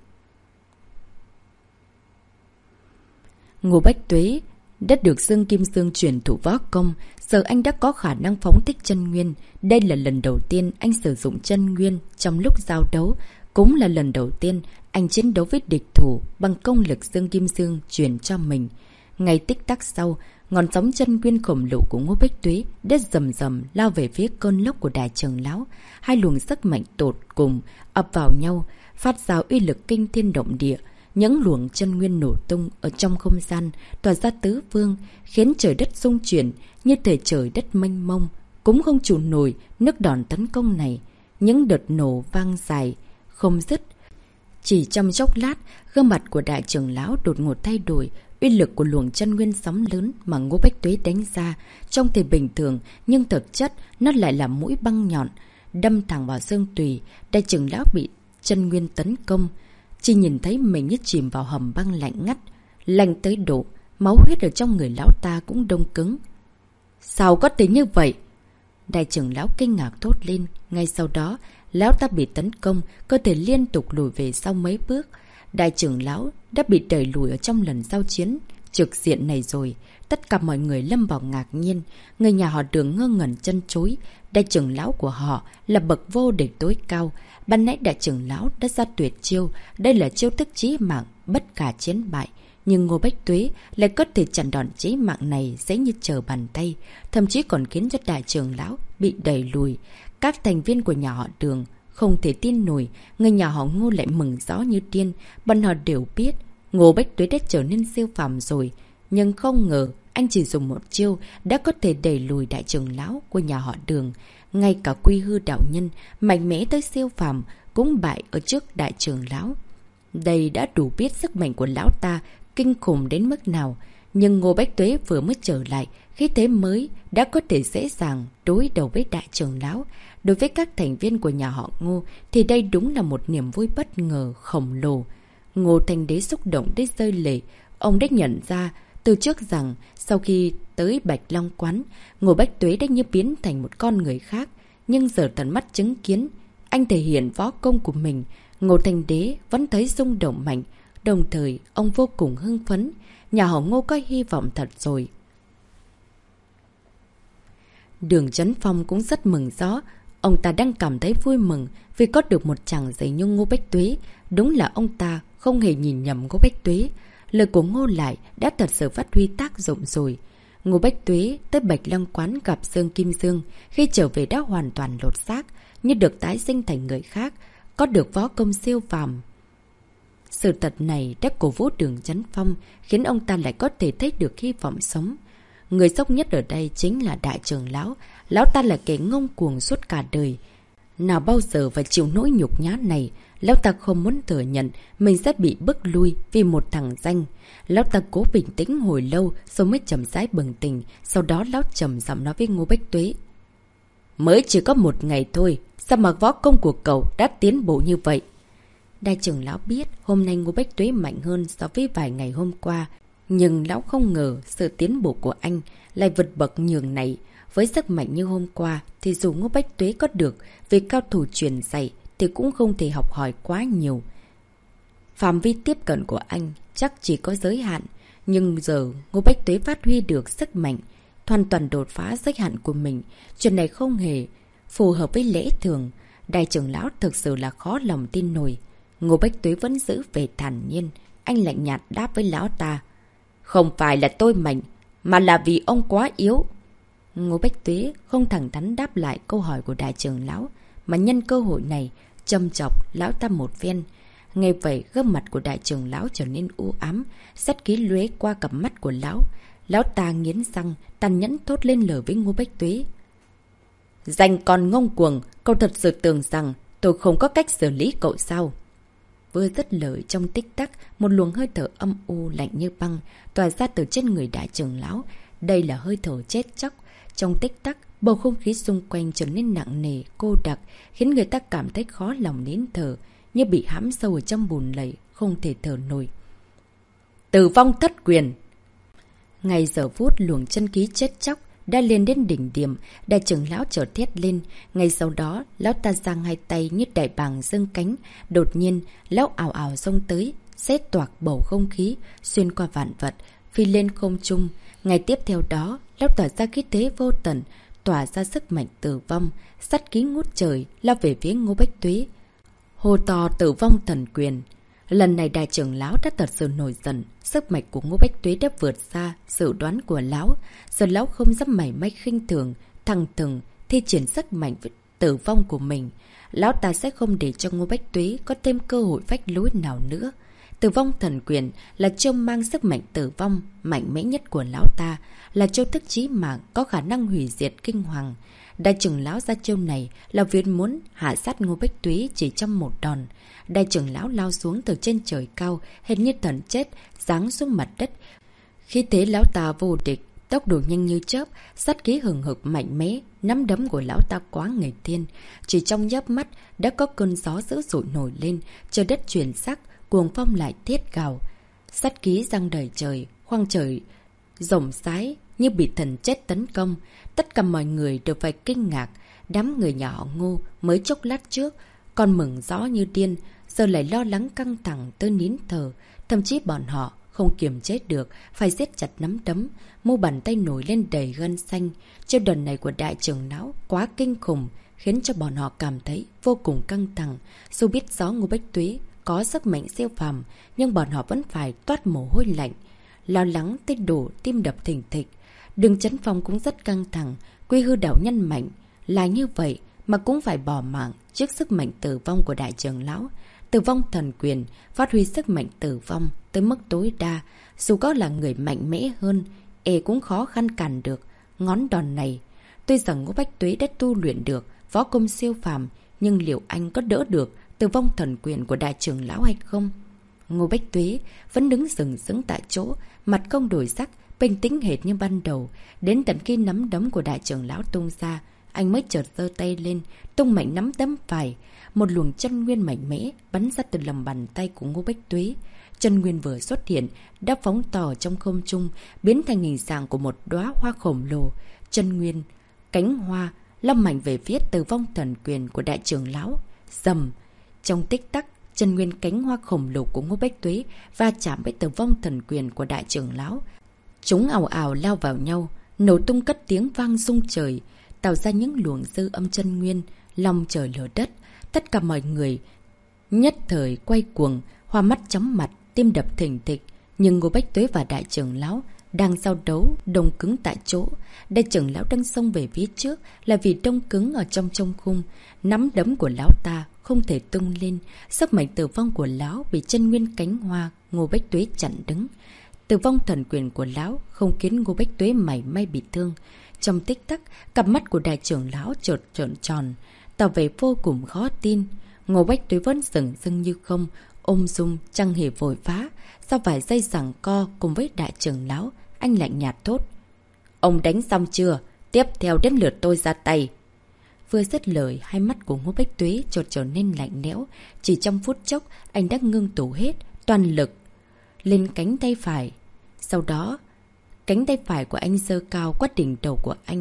Speaker 1: Ngô Bách Tuế đã được Dương Kim Dương truyền thụ võ công, giờ anh đã có khả năng phóng thích chân nguyên. Đây là lần đầu tiên anh sử dụng chân nguyên trong lúc giao đấu, cũng là lần đầu tiên anh chiến đấu với địch thủ bằng công lực Dương Kim Dương truyền cho mình. Ngay tích tắc sau, ngọn sóng chân nguyên khổng lồ của Ngô Bách Tuế đã rầm rầm lao về phía cơn lốc của đại trưởng lão. Hai luồng sức mạnh tột cùng ập vào nhau, phát ra uy lực kinh thiên động địa. Những luồng chân nguyên nổ tung ở trong không gian, tỏa ra tứ phương, khiến trời đất rung chuyển, như thể trời đất mênh mông, cũng không trụ nổi nước đòn tấn công này. Những đợt nổ vang dài, không dứt. Chỉ trong chốc lát, gương mặt của đại trưởng lão đột ngột thay đổi, uy lực của luồng chân nguyên sóng lớn mà Ngô Bách Tuế đánh ra, trông thì bình thường, nhưng thực chất nó lại là mũi băng nhọn, đâm thẳng vào xương tùy. Đại trưởng lão bị chân nguyên tấn công, chỉ nhìn thấy mình như chìm vào hầm băng lạnh ngắt, lạnh tới độ máu huyết ở trong người lão ta cũng đông cứng. Sao có thể như vậy? Đại trưởng lão kinh ngạc thốt lên. Ngay sau đó, lão ta bị tấn công, cơ thể liên tục lùi về sau mấy bước. Đại trưởng lão đã bị đẩy lùi ở trong lần giao chiến trực diện này rồi. Tất cả mọi người lâm vào ngạc nhiên. Người nhà họ Đường ngơ ngẩn chân chối. Đại trưởng lão của họ là bậc vô địch tối cao. Ban nãy đại trưởng lão đã ra tuyệt chiêu. Đây là chiêu thức chí mạng, bất khả chiến bại. Nhưng Ngô Bách Tuế lại có thể chặn đòn chí mạng này dễ như trở bàn tay, thậm chí còn khiến cho đại trưởng lão bị đẩy lùi. Các thành viên của nhà họ Đường không thể tin nổi, người nhà họ Ngô lại mừng rõ như điên. Bọn họ đều biết Ngô Bách Tuế đã trở nên siêu phàm rồi, nhưng không ngờ anh chỉ dùng một chiêu đã có thể đẩy lùi đại trưởng lão của nhà họ Đường. Ngay cả Quy Hư đạo nhân mạnh mẽ tới siêu phàm cũng bại ở trước đại trưởng lão. Đây đã đủ biết sức mạnh của lão ta kinh khủng đến mức nào. Nhưng Ngô Bách Tuế vừa mới trở lại, khí thế mới đã có thể dễ dàng đối đầu với đại trưởng lão. Đối với các thành viên của nhà họ Ngô thì đây đúng là một niềm vui bất ngờ khổng lồ. Ngô Thanh Đế xúc động đến rơi lệ. Ông đã nhận ra từ trước rằng sau khi tới Bạch Long Quán, Ngô Bách Tuế đã như biến thành một con người khác. Nhưng giờ tận mắt chứng kiến anh thể hiện võ công của mình, Ngô Thanh Đế vẫn thấy rung động mạnh. Đồng thời ông vô cùng hưng phấn. Nhà họ Ngô có hy vọng thật rồi. Đường Chấn Phong cũng rất mừng rõ. Ông ta đang cảm thấy vui mừng vì có được một chàng rể như Ngô Bách Tuế. Đúng là ông ta không hề nhìn nhầm Ngô Bách Tuế. Lời của Ngô Lại đã thật sự phát huy tác dụng rồi. Ngô Bách Tuế tới Bạch Long Quán gặp Dương Kim Dương. Khi trở về đã hoàn toàn lột xác, như được tái sinh thành người khác, có được võ công siêu phàm. Sự thật này đã cổ vũ Đường Chấn Phong, khiến ông ta lại có thể thấy được hy vọng sống. Người sốc nhất ở đây chính là đại trưởng lão. Lão ta là kẻ ngông cuồng suốt cả đời, nào bao giờ phải chịu nỗi nhục nhã này. Lão ta không muốn thừa nhận mình sẽ bị bức lui vì một thằng danh. Lão ta cố bình tĩnh hồi lâu rồi mới chậm rãi bừng tỉnh. Sau đó lão trầm giọng nói với Ngô Bách Tuế: Mới chỉ có một ngày thôi, sao mà võ công của cậu đã tiến bộ như vậy? Đại trưởng lão biết hôm nay Ngô Bách Tuế mạnh hơn so với vài ngày hôm qua. Nhưng lão không ngờ sự tiến bộ của anh lại vượt bậc nhường này. Với sức mạnh như hôm qua thì dù Ngô Bách Tuế có được vì cao thủ truyền dạy thì cũng không thể học hỏi quá nhiều. Phạm vi tiếp cận của anh chắc chỉ có giới hạn. Nhưng giờ Ngô Bách Tuế phát huy được sức mạnh, hoàn toàn đột phá giới hạn của mình. Chuyện này không hề phù hợp với lẽ thường. Đại trưởng lão thực sự là khó lòng tin nổi. Ngô Bách Tuế vẫn giữ vẻ thản nhiên. Anh lạnh nhạt đáp với lão ta: Không phải là tôi mạnh, mà là vì ông quá yếu. Ngô Bách Tuế không thẳng thắn đáp lại câu hỏi của đại trưởng lão, mà nhân cơ hội này châm chọc lão ta một phen. Nghe vậy gương mặt của đại trưởng lão trở nên u ám, sát khí lóe qua cặp mắt của lão. Lão ta nghiến răng tàn nhẫn thốt lên lời với Ngô Bách Tuế: Danh con ngông cuồng, cậu thật sự tưởng rằng tôi không có cách xử lý cậu sao? Vừa dứt lời, trong tích tắc, một luồng hơi thở âm u lạnh như băng tỏa ra từ trên người đại trưởng lão. Đây là hơi thở chết chóc. Trong tích tắc, bầu không khí xung quanh trở nên nặng nề, cô đặc, khiến người ta cảm thấy khó lòng nín thở, như bị hãm sâu ở trong bùn lầy, không thể thở nổi. Tử vong thất quyền! Ngay giờ phút luồng chân khí chết chóc đã lên đến đỉnh điểm, đại trưởng lão chợt thét lên. Ngay sau đó, lão ta giang hai tay như đại bàng giương cánh. Đột nhiên, lão ảo ảo xông tới, xé toạc bầu không khí, xuyên qua vạn vật, phi lên không trung. Ngay tiếp theo đó, lão tỏa ra khí thế vô tận, tỏa ra sức mạnh tử vong, sát khí ngút trời, lao về phía Ngô Bách Tuế. Hô to tử vong thần quyền. Lần này đại trưởng lão đã thật sự nổi giận, sức mạnh của Ngô Bách Tuế đã vượt xa dự đoán của lão. Giờ lão không dám mảy may khinh thường, thằng thừng thi triển sức mạnh tử vong của mình. Lão ta sẽ không để cho Ngô Bách Tuế có thêm cơ hội phách lối nào nữa. Tử vong thần quyền là chiêu mang sức mạnh tử vong mạnh mẽ nhất của lão ta, là chiêu thức chí mạng có khả năng hủy diệt kinh hoàng. Đại trưởng lão ra chiêu này là vì muốn hạ sát Ngô Bách Tuế chỉ trong một đòn. Đại trưởng lão lao xuống từ trên trời cao, hệt như thần chết, giáng xuống mặt đất. Khi thế lão ta vô địch, tốc độ nhanh như chớp, sát khí hừng hực mạnh mẽ, nắm đấm của lão ta quá nghịch thiên. Chỉ trong chớp mắt đã có cơn gió dữ dội nổi lên, trời đất chuyển sắc, cuồng phong lại thiết gào. Sát khí giăng đầy trời, khoang trời rộng rãi như bị thần chết tấn công. Tất cả mọi người đều phải kinh ngạc. Đám người nhà họ Ngô mới chốc lát trước còn mừng rõ như điên, giờ lại lo lắng căng thẳng tới nín thở. Thậm chí bọn họ không kiềm chế được, phải siết chặt nắm đấm, mu bàn tay nổi lên đầy gân xanh. Chiêu đòn này của đại trưởng lão quá kinh khủng, khiến cho bọn họ cảm thấy vô cùng căng thẳng. Dù biết rõ Ngô Bách Tuế có sức mạnh siêu phàm, nhưng bọn họ vẫn phải toát mồ hôi lạnh, lo lắng tới đổ tim đập thình thịch. Đường Chấn Phong cũng rất căng thẳng, Quy Hư đạo nhân mạnh là như vậy mà cũng phải bỏ mạng trước sức mạnh tử vong của đại trưởng lão. Tử vong thần quyền phát huy sức mạnh tử vong tới mức tối đa, dù có là người mạnh mẽ hơn, e cũng khó khăn cản được ngón đòn này. Tuy rằng Ngô Bách Tuế đã tu luyện được võ công siêu phàm, nhưng liệu anh có đỡ được tử vong thần quyền của đại trưởng lão hay không? Ngô Bách Tuế vẫn đứng sừng sững tại chỗ, mặt không đổi sắc, bình tĩnh hệt như ban đầu. Đến tận khi nắm đấm của đại trưởng lão tung ra, anh mới chợt giơ tay lên, tung mạnh nắm đấm phải. Một luồng chân nguyên mạnh mẽ bắn ra từ lòng bàn tay của Ngô Bách Tuế. Chân nguyên vừa xuất hiện đã phóng to trong không trung, biến thành hình dạng của một đóa hoa khổng lồ. Chân nguyên cánh hoa lao mạnh về phía tử vong thần quyền của đại trưởng lão. Rầm! Trong tích tắc, chân nguyên cánh hoa khổng lồ của Ngô Bách Tuế va chạm với tử vong thần quyền của đại trưởng lão. Chúng ào ào lao vào nhau, nổ tung cất tiếng vang rung trời, tạo ra những luồng dư âm chân nguyên, long trời lở đất. Tất cả mọi người nhất thời quay cuồng, hoa mắt chóng mặt, tim đập thình thịch. Nhưng Ngô Bách Tuế và đại trưởng lão đang giao đấu đông cứng tại chỗ. Đại trưởng lão đang xông về phía trước là vì đông cứng ở trong trong khung. Nắm đấm của lão ta không thể tung lên, sức mạnh tử vong của lão bị chân nguyên cánh hoa Ngô Bách Tuế chặn đứng. Tử vong thần quyền của lão không khiến Ngô Bách Tuế mảy may bị thương. Trong tích tắc, cặp mắt của đại trưởng lão chợt trợn tròn, tỏ vẻ vô cùng khó tin. Ngô Bách Tuế vẫn sừng sững như không, ôm dung chẳng hề vội vã. Sau vài giây giằng co cùng với đại trưởng lão, anh lạnh nhạt thốt: "Ông đánh xong chưa? Tiếp theo đến lượt tôi ra tay." Vừa dứt lời, hai mắt của Ngô Bách Tuế chợt trở nên lạnh lẽo. Chỉ trong phút chốc, anh đã ngưng tụ hết toàn lực lên cánh tay phải. Sau đó, cánh tay phải của anh giơ cao qua đỉnh đầu của anh.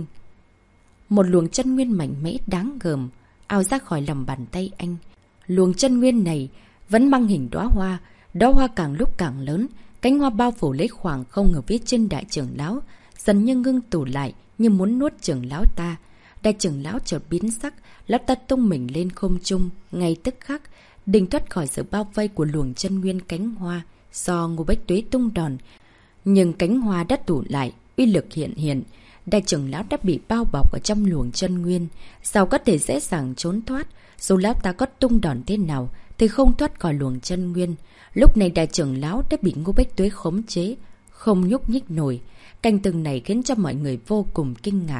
Speaker 1: Một luồng chân nguyên mạnh mẽ đáng gờm ào ra khỏi lòng bàn tay anh. Luồng chân nguyên này vẫn mang hình đóa hoa, đóa hoa càng lúc càng lớn, cánh hoa bao phủ lấy khoảng không ở phía trên đại trưởng lão, dần như ngưng tụ lại như muốn nuốt trưởng lão ta. Đại trưởng lão chợt biến sắc, lão ta tung mình lên không trung, ngay tức khắc định thoát khỏi sự bao vây của luồng chân nguyên cánh hoa do Ngô Bách Tuế tung đòn. Nhưng cánh hoa đã tụ lại, uy lực hiện hiện. Đại trưởng lão đã bị bao bọc ở trong luồng chân nguyên, sao có thể dễ dàng trốn thoát? Dù lão ta có tung đòn thế nào thì không thoát khỏi luồng chân nguyên. Lúc này đại trưởng lão đã bị Ngô Bách Tuế khống chế, không nhúc nhích nổi. Cảnh tượng này khiến cho mọi người vô cùng kinh ngạc.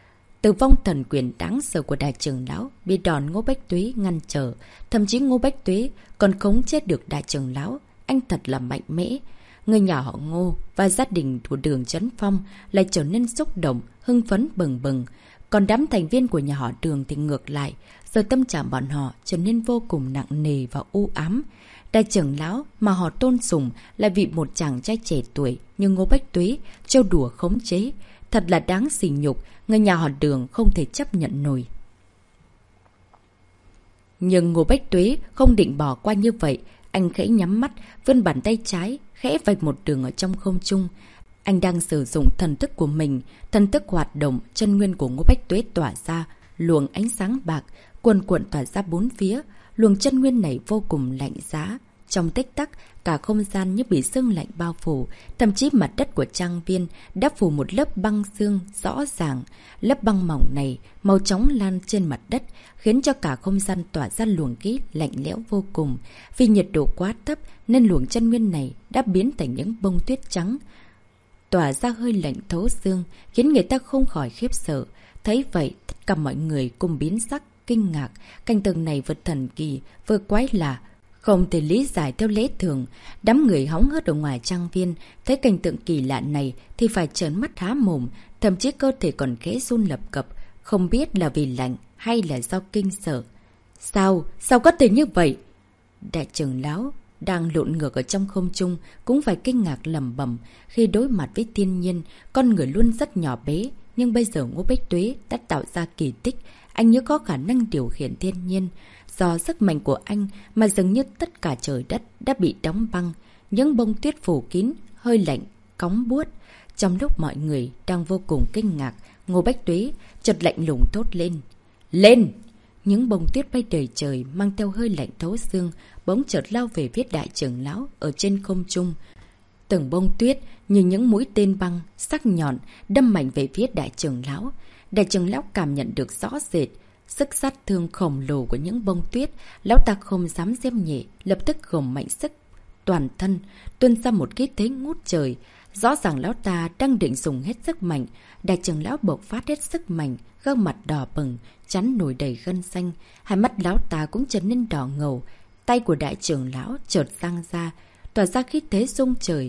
Speaker 1: Tử vong thần quyền đáng sợ của đại trưởng lão bị đòn Ngô Bách Tuế ngăn trở, thậm chí Ngô Bách Tuế còn khống chế được đại trưởng lão. Anh thật là mạnh mẽ. người nhà họ Ngô và gia đình của Đường Chấn Phong lại trở nên xúc động, hưng phấn bừng bừng. Còn đám thành viên của nhà họ Đường thì ngược lại, giờ tâm trạng bọn họ trở nên vô cùng nặng nề và u ám. Đại trưởng lão mà họ tôn sùng lại vì một chàng trai trẻ tuổi như Ngô Bách Tuế trêu đùa khống chế. Thật là đáng sỉ nhục, người nhà họ Đường không thể chấp nhận nổi. Nhưng Ngô Bách Tuế không định bỏ qua như vậy. Anh khẽ nhắm mắt, vươn bàn tay trái, khẽ vạch một đường ở trong không trung. Anh đang sử dụng thần thức của mình. Thần thức hoạt động, chân nguyên của Ngô Bách Tuế tỏa ra, luồng ánh sáng bạc, cuồn cuộn tỏa ra bốn phía. Luồng chân nguyên này vô cùng lạnh giá. Trong tích tắc, cả không gian như bị sương lạnh bao phủ. Thậm chí mặt đất của trang viên đã phủ một lớp băng sương rõ ràng. Lớp băng mỏng này màu chóng lan trên mặt đất, khiến cho cả không gian tỏa ra luồng khí lạnh lẽo vô cùng. Vì nhiệt độ quá thấp nên luồng chân nguyên này đã biến thành những bông tuyết trắng, tỏa ra hơi lạnh thấu xương, khiến người ta không khỏi khiếp sợ. Thấy vậy, tất cả mọi người cùng biến sắc, kinh ngạc. Cảnh tượng này vừa thần kỳ, vừa quái lạ, không thể lý giải theo lẽ thường. Đám người hóng hớt ở ngoài trang viên thấy cảnh tượng kỳ lạ này thì phải trợn mắt há mồm, thậm chí cơ thể còn khẽ run lập cập, không biết là vì lạnh hay là do kinh sợ. Sao? Sao có thể như vậy? Đại trưởng lão đang lộn ngược ở trong không trung cũng phải kinh ngạc lẩm bẩm. Khi đối mặt với thiên nhiên, con người luôn rất nhỏ bé, nhưng bây giờ Ngô Bách Tuế đã tạo ra kỳ tích. Anh như có khả năng điều khiển thiên nhiên. Do sức mạnh của anh mà dường như tất cả trời đất đã bị đóng băng, những bông tuyết phủ kín, hơi lạnh, cóng buốt. Trong lúc mọi người đang vô cùng kinh ngạc, Ngô Bách Tuế chợt lạnh lùng thốt lên. Lên! Những bông tuyết bay đầy trời mang theo hơi lạnh thấu xương, bỗng chợt lao về phía đại trưởng lão ở trên không trung. Từng bông tuyết như những mũi tên băng sắc nhọn đâm mạnh về phía đại trưởng lão. Đại trưởng lão cảm nhận được rõ rệt sức sát thương khổng lồ của những bông tuyết. Lão ta không dám xem nhẹ, lập tức gồng mạnh sức toàn thân, tuôn ra một khí thế ngút trời. Rõ ràng lão ta đang định dùng hết sức mạnh. Đại trưởng lão bộc phát hết sức mạnh, gương mặt đỏ bừng, chắn nổi đầy gân xanh. Hai mắt lão ta cũng trở nên đỏ ngầu. Tay của đại trưởng lão chợt giang ra, tỏa ra khí thế rung trời.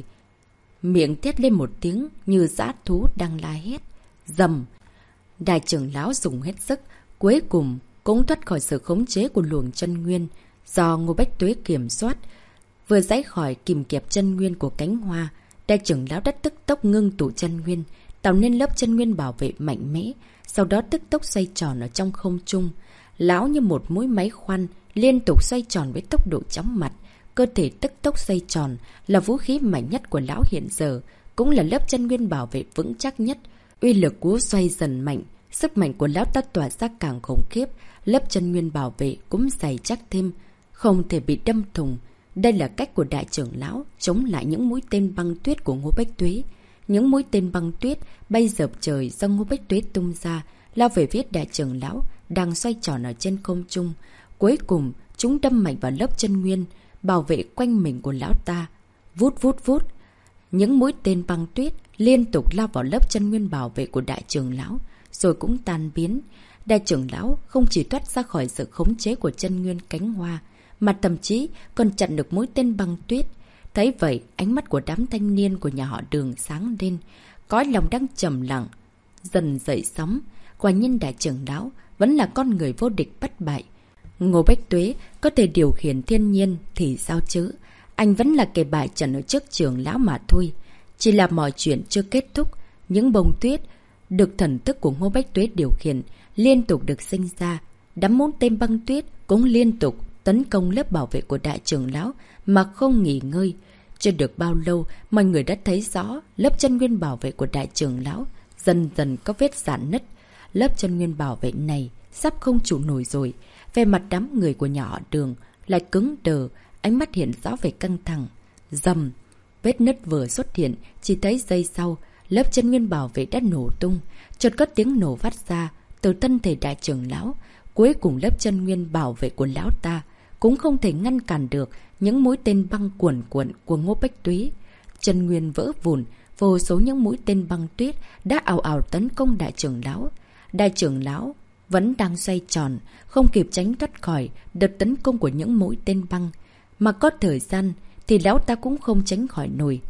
Speaker 1: Miệng thét lên một tiếng như dã thú đang la hét. Rầm! Đại trưởng lão dùng hết sức, cuối cùng cũng thoát khỏi sự khống chế của luồng chân nguyên do Ngô Bách Tuế kiểm soát. Vừa giãy khỏi kìm kẹp chân nguyên của cánh hoa, đại trưởng lão đã tức tốc ngưng tụ chân nguyên, tạo nên lớp chân nguyên bảo vệ mạnh mẽ, sau đó tức tốc xoay tròn ở trong không trung. Lão như một mũi máy khoan liên tục xoay tròn với tốc độ chóng mặt. Cơ thể tức tốc xoay tròn là vũ khí mạnh nhất của lão hiện giờ, cũng là lớp chân nguyên bảo vệ vững chắc nhất. Uy lực cú xoay dần mạnh, sức mạnh của lão ta tỏa ra càng khủng khiếp, lớp chân nguyên bảo vệ cũng dày chắc thêm, không thể bị đâm thùng. Đây là cách của đại trưởng lão chống lại những mũi tên băng tuyết của Ngô Bách Tuế. Những mũi tên băng tuyết bay dợp trời do Ngô Bách Tuế tung ra, lao về phía đại trưởng lão đang xoay tròn ở trên không trung. Cuối cùng, chúng đâm mạnh vào lớp chân nguyên bảo vệ quanh mình của lão ta. Vút vút vút, những mũi tên băng tuyết liên tục lao vào lớp chân nguyên bảo vệ của đại trưởng lão, rồi cũng tan biến. Đại trưởng lão không chỉ thoát ra khỏi sự khống chế của chân nguyên cánh hoa, mà thậm chí còn chặn được mũi tên băng tuyết. Thấy vậy, ánh mắt của đám thanh niên của nhà họ Đường sáng lên, cõi lòng đang trầm lặng dần dậy sóng. Quả nhiên đại trưởng lão vẫn là con người vô địch bất bại. Ngô Bách Tuế có thể điều khiển thiên nhiên thì sao chứ? Anh vẫn là kẻ bại trận ở trước trưởng lão mà thôi. Chỉ là mọi chuyện chưa kết thúc. Những bông tuyết được thần thức của Ngô Bách Tuế điều khiển liên tục được sinh ra. Đám mũi tên băng tuyết cũng liên tục tấn công lớp bảo vệ của đại trưởng lão mà không nghỉ ngơi. Chưa được bao lâu, mọi người đã thấy rõ lớp chân nguyên bảo vệ của đại trưởng lão dần dần có vết rạn nứt. Lớp chân nguyên bảo vệ này sắp không trụ nổi rồi. Về mặt đám người của nhà họ Đường lại cứng đờ, ánh mắt hiện rõ về căng thẳng. Rầm! Vết nứt vừa xuất hiện, chỉ thấy giây sau, lớp chân nguyên bảo vệ đã nổ tung. Chợt có tiếng nổ phát ra từ thân thể đại trưởng lão. Cuối cùng lớp chân nguyên bảo vệ của lão ta cũng không thể ngăn cản được những mũi tên băng cuồn cuộn của Ngô Bách Tuế. Chân nguyên vỡ vụn, vô số những mũi tên băng tuyết đã ào ào tấn công đại trưởng lão. Đại trưởng lão vẫn đang xoay tròn, không kịp tránh thoát khỏi đợt tấn công của những mũi tên băng. Mà có thời gian thì lão ta cũng không tránh khỏi nổi.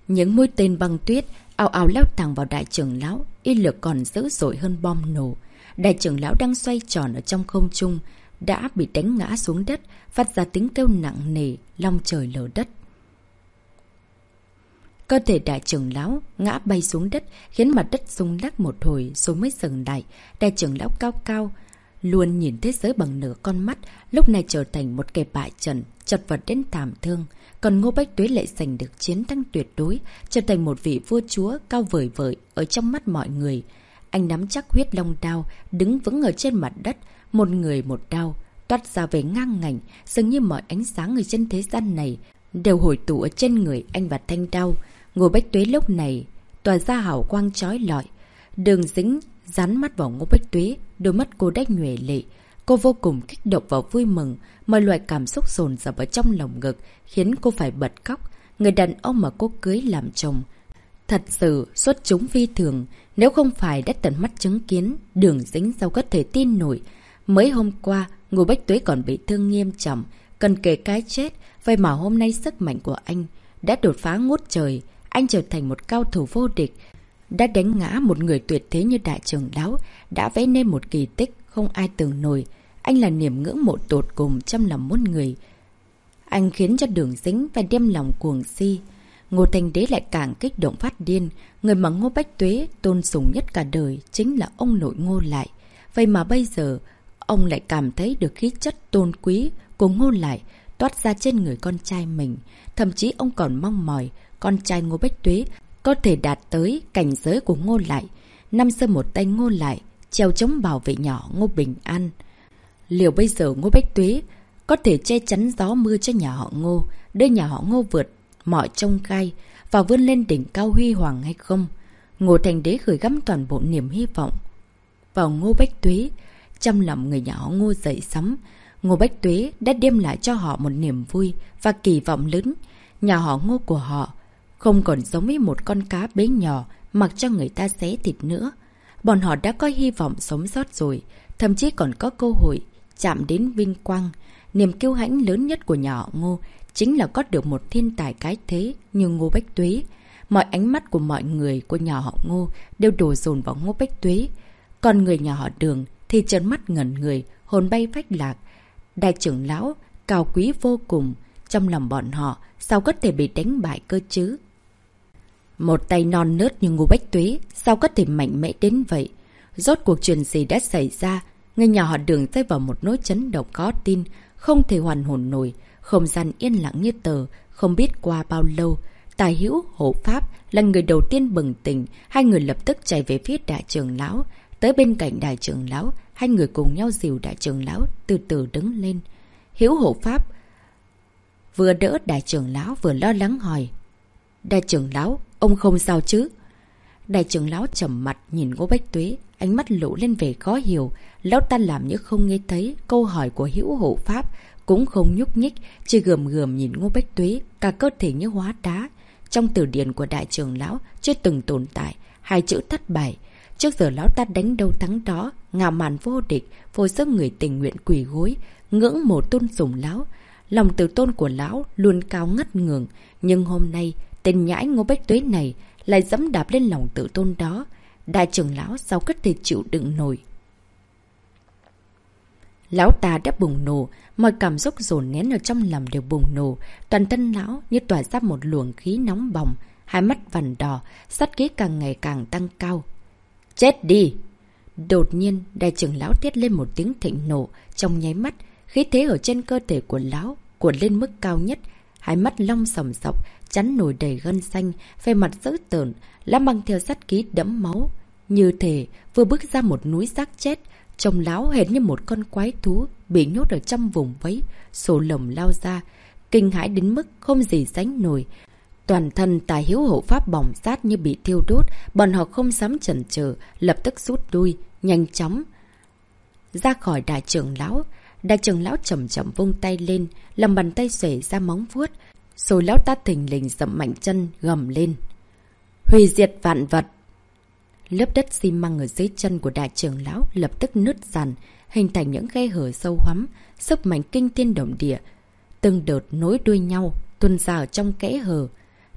Speaker 1: Những mũi tên băng tuyết ào ào leo thẳng vào đại trưởng lão, uy lực còn dữ dội hơn bom nổ. Đại trưởng lão đang xoay tròn ở trong không trung, đã bị đánh ngã xuống đất, phát ra tiếng kêu nặng nề, long trời lở đất. Cơ thể đại trưởng lão ngã bay xuống đất, khiến mặt đất rung lắc một hồi rồi mới dừng lại. Đại trưởng lão cao cao, luôn nhìn thế giới bằng nửa con mắt, lúc này trở thành một kẻ bại trận, chật vật đến thảm thương. Còn Ngô Bách Tuế lại giành được chiến thắng tuyệt đối, trở thành một vị vua chúa cao vời vợi ở trong mắt mọi người. Anh nắm chắc huyết long đao, đứng vững ở trên mặt đất, một người một đao, toát ra về ngang ngảnh, dường như mọi ánh sáng ở trên thế gian này đều hồi tụ ở trên người anh và thanh đao. Ngô Bách Tuế lúc này tỏa ra hào quang chói lọi. Đường Dính dán mắt vào Ngô Bách Tuế, đôi mắt cô đách nhuệ lệ. Cô vô cùng kích động và vui mừng, mọi loại cảm xúc dồn dập ở trong lồng ngực khiến cô phải bật khóc. Người đàn ông mà cô cưới làm chồng thật sự xuất chúng phi thường, nếu không phải đã tận mắt chứng kiến, Đường Dính sao có thể tin nổi. Mấy hôm qua, Ngô Bách Tuế còn bị thương nghiêm trọng, cần kề cái chết, vậy mà hôm nay sức mạnh của anh đã đột phá ngút trời. Anh trở thành một cao thủ vô địch, đã đánh ngã một người tuyệt thế như đại trưởng lão, đã vẽ nên một kỳ tích không ai tưởng nổi. Anh là niềm ngưỡng mộ tột cùng trong lòng muôn người. Anh khiến cho Đường Dính phải đem lòng cuồng si. Ngô Thanh Đế lại càng kích động phát điên. Người mà Ngô Bách Tuế tôn sùng nhất cả đời chính là ông nội Ngô Lại. Vậy mà bây giờ, ông lại cảm thấy được khí chất tôn quý của Ngô Lại toát ra trên người con trai mình. Thậm chí ông còn mong mỏi con trai Ngô Bách Tuế có thể đạt tới cảnh giới của Ngô Lại. Năm xưa một tay Ngô Lại treo chống bảo vệ nhỏ Ngô Bình An. Liệu bây giờ Ngô Bách Tuế có thể che chắn gió mưa cho nhà họ Ngô, đưa nhà họ Ngô vượt mọi trông gai và vươn lên đỉnh cao huy hoàng hay không? Ngô Thành Đế gửi gắm toàn bộ niềm hy vọng vào Ngô Bách Tuế. Trong lòng người nhà họ Ngô dậy sóng, Ngô Bách Tuế đã đem lại cho họ một niềm vui và kỳ vọng lớn. Nhà họ Ngô của họ không còn giống với một con cá bé nhỏ mặc cho người ta xé thịt nữa. Bọn họ đã có hy vọng sống sót rồi, thậm chí còn có cơ hội chạm đến vinh quang. Niềm kiêu hãnh lớn nhất của nhà họ Ngô chính là có được một thiên tài cái thế như Ngô Bách Tuế. Mọi ánh mắt của mọi người của nhà họ Ngô đều đổ dồn vào Ngô Bách Tuế. Còn người nhà họ Đường thì trợn mắt ngẩn người, hồn bay phách lạc. Đại trưởng lão cao quý vô cùng, trong lòng bọn họ sao có thể bị đánh bại cơ chứ? Một tay non nớt như Ngô Bách Tuế sao có thể mạnh mẽ đến vậy? Rốt cuộc chuyện gì đã xảy ra? Người nhà họ Đường rơi vào một nỗi chấn động khó tin, không thể hoàn hồn nổi. Không gian yên lặng như tờ, không biết qua bao lâu. Tài Hữu, Hộ Pháp là người đầu tiên bừng tỉnh. Hai người lập tức chạy về phía đại trưởng lão. Tới bên cạnh đại trưởng lão, hai người cùng nhau dìu đại trưởng lão từ từ đứng lên. Hữu Hộ Pháp vừa đỡ đại trưởng lão vừa lo lắng hỏi: Đại trưởng lão, ông không sao chứ? Đại trưởng lão trầm mặt nhìn Ngô Bách Tuế, ánh mắt lộ lên vẻ khó hiểu. Lão ta làm như không nghe thấy câu hỏi của Hữu Hộ Pháp, cũng không nhúc nhích, chỉ gườm gườm nhìn Ngô Bách Tuế, cả cơ thể như hóa đá. Trong từ điển của đại trưởng lão chưa từng tồn tại hai chữ thất bại. Trước giờ lão ta đánh đâu thắng đó, ngạo mạn vô địch, vô số người tình nguyện quỳ gối ngưỡng mộ tôn sùng lão. Lòng tự tôn của lão luôn cao ngất ngường, nhưng hôm nay tên nhãi Ngô Bách Tuế này lại dẫm đạp lên lòng tự tôn đó. Đại trưởng lão sao có thể chịu đựng nổi? Lão ta đã bùng nổ, mọi cảm xúc dồn nén ở trong lòng đều bùng nổ. Toàn thân lão như tỏa ra một luồng khí nóng bỏng, hai mắt vằn đỏ, sát khí càng ngày càng tăng cao. Chết đi! Đột nhiên, đại trưởng lão thét lên một tiếng thịnh nộ. Trong nháy mắt, khí thế ở trên cơ thể của lão cuộn lên mức cao nhất. Hai mắt long sòng sọc, chắn nổi đầy gân xanh, vẻ mặt dữ tợn, lá mang theo sát khí đẫm máu. Như thể vừa bước ra một núi xác chết. Trông lão hệt như một con quái thú bị nhốt ở trong vùng vẫy, sổ lồng lao ra, kinh hãi đến mức không gì sánh nổi. Toàn thân Tài Hữu Hộ Pháp bỏng rát như bị thiêu đốt, bọn họ không dám chần chừ, lập tức rút lui, nhanh chóng ra khỏi đại trưởng lão. Đại trưởng lão chậm chậm vung tay lên, lòng bàn tay xuề ra móng vuốt, rồi lão ta thình lình dậm mạnh chân gầm lên: Hủy diệt vạn vật! Lớp đất xi măng ở dưới chân của đại trưởng lão lập tức nứt dần, hình thành những khe hở sâu hoắm, sức mạnh kinh thiên động địa từng đợt nối đuôi nhau tuôn ra ở trong kẽ hở.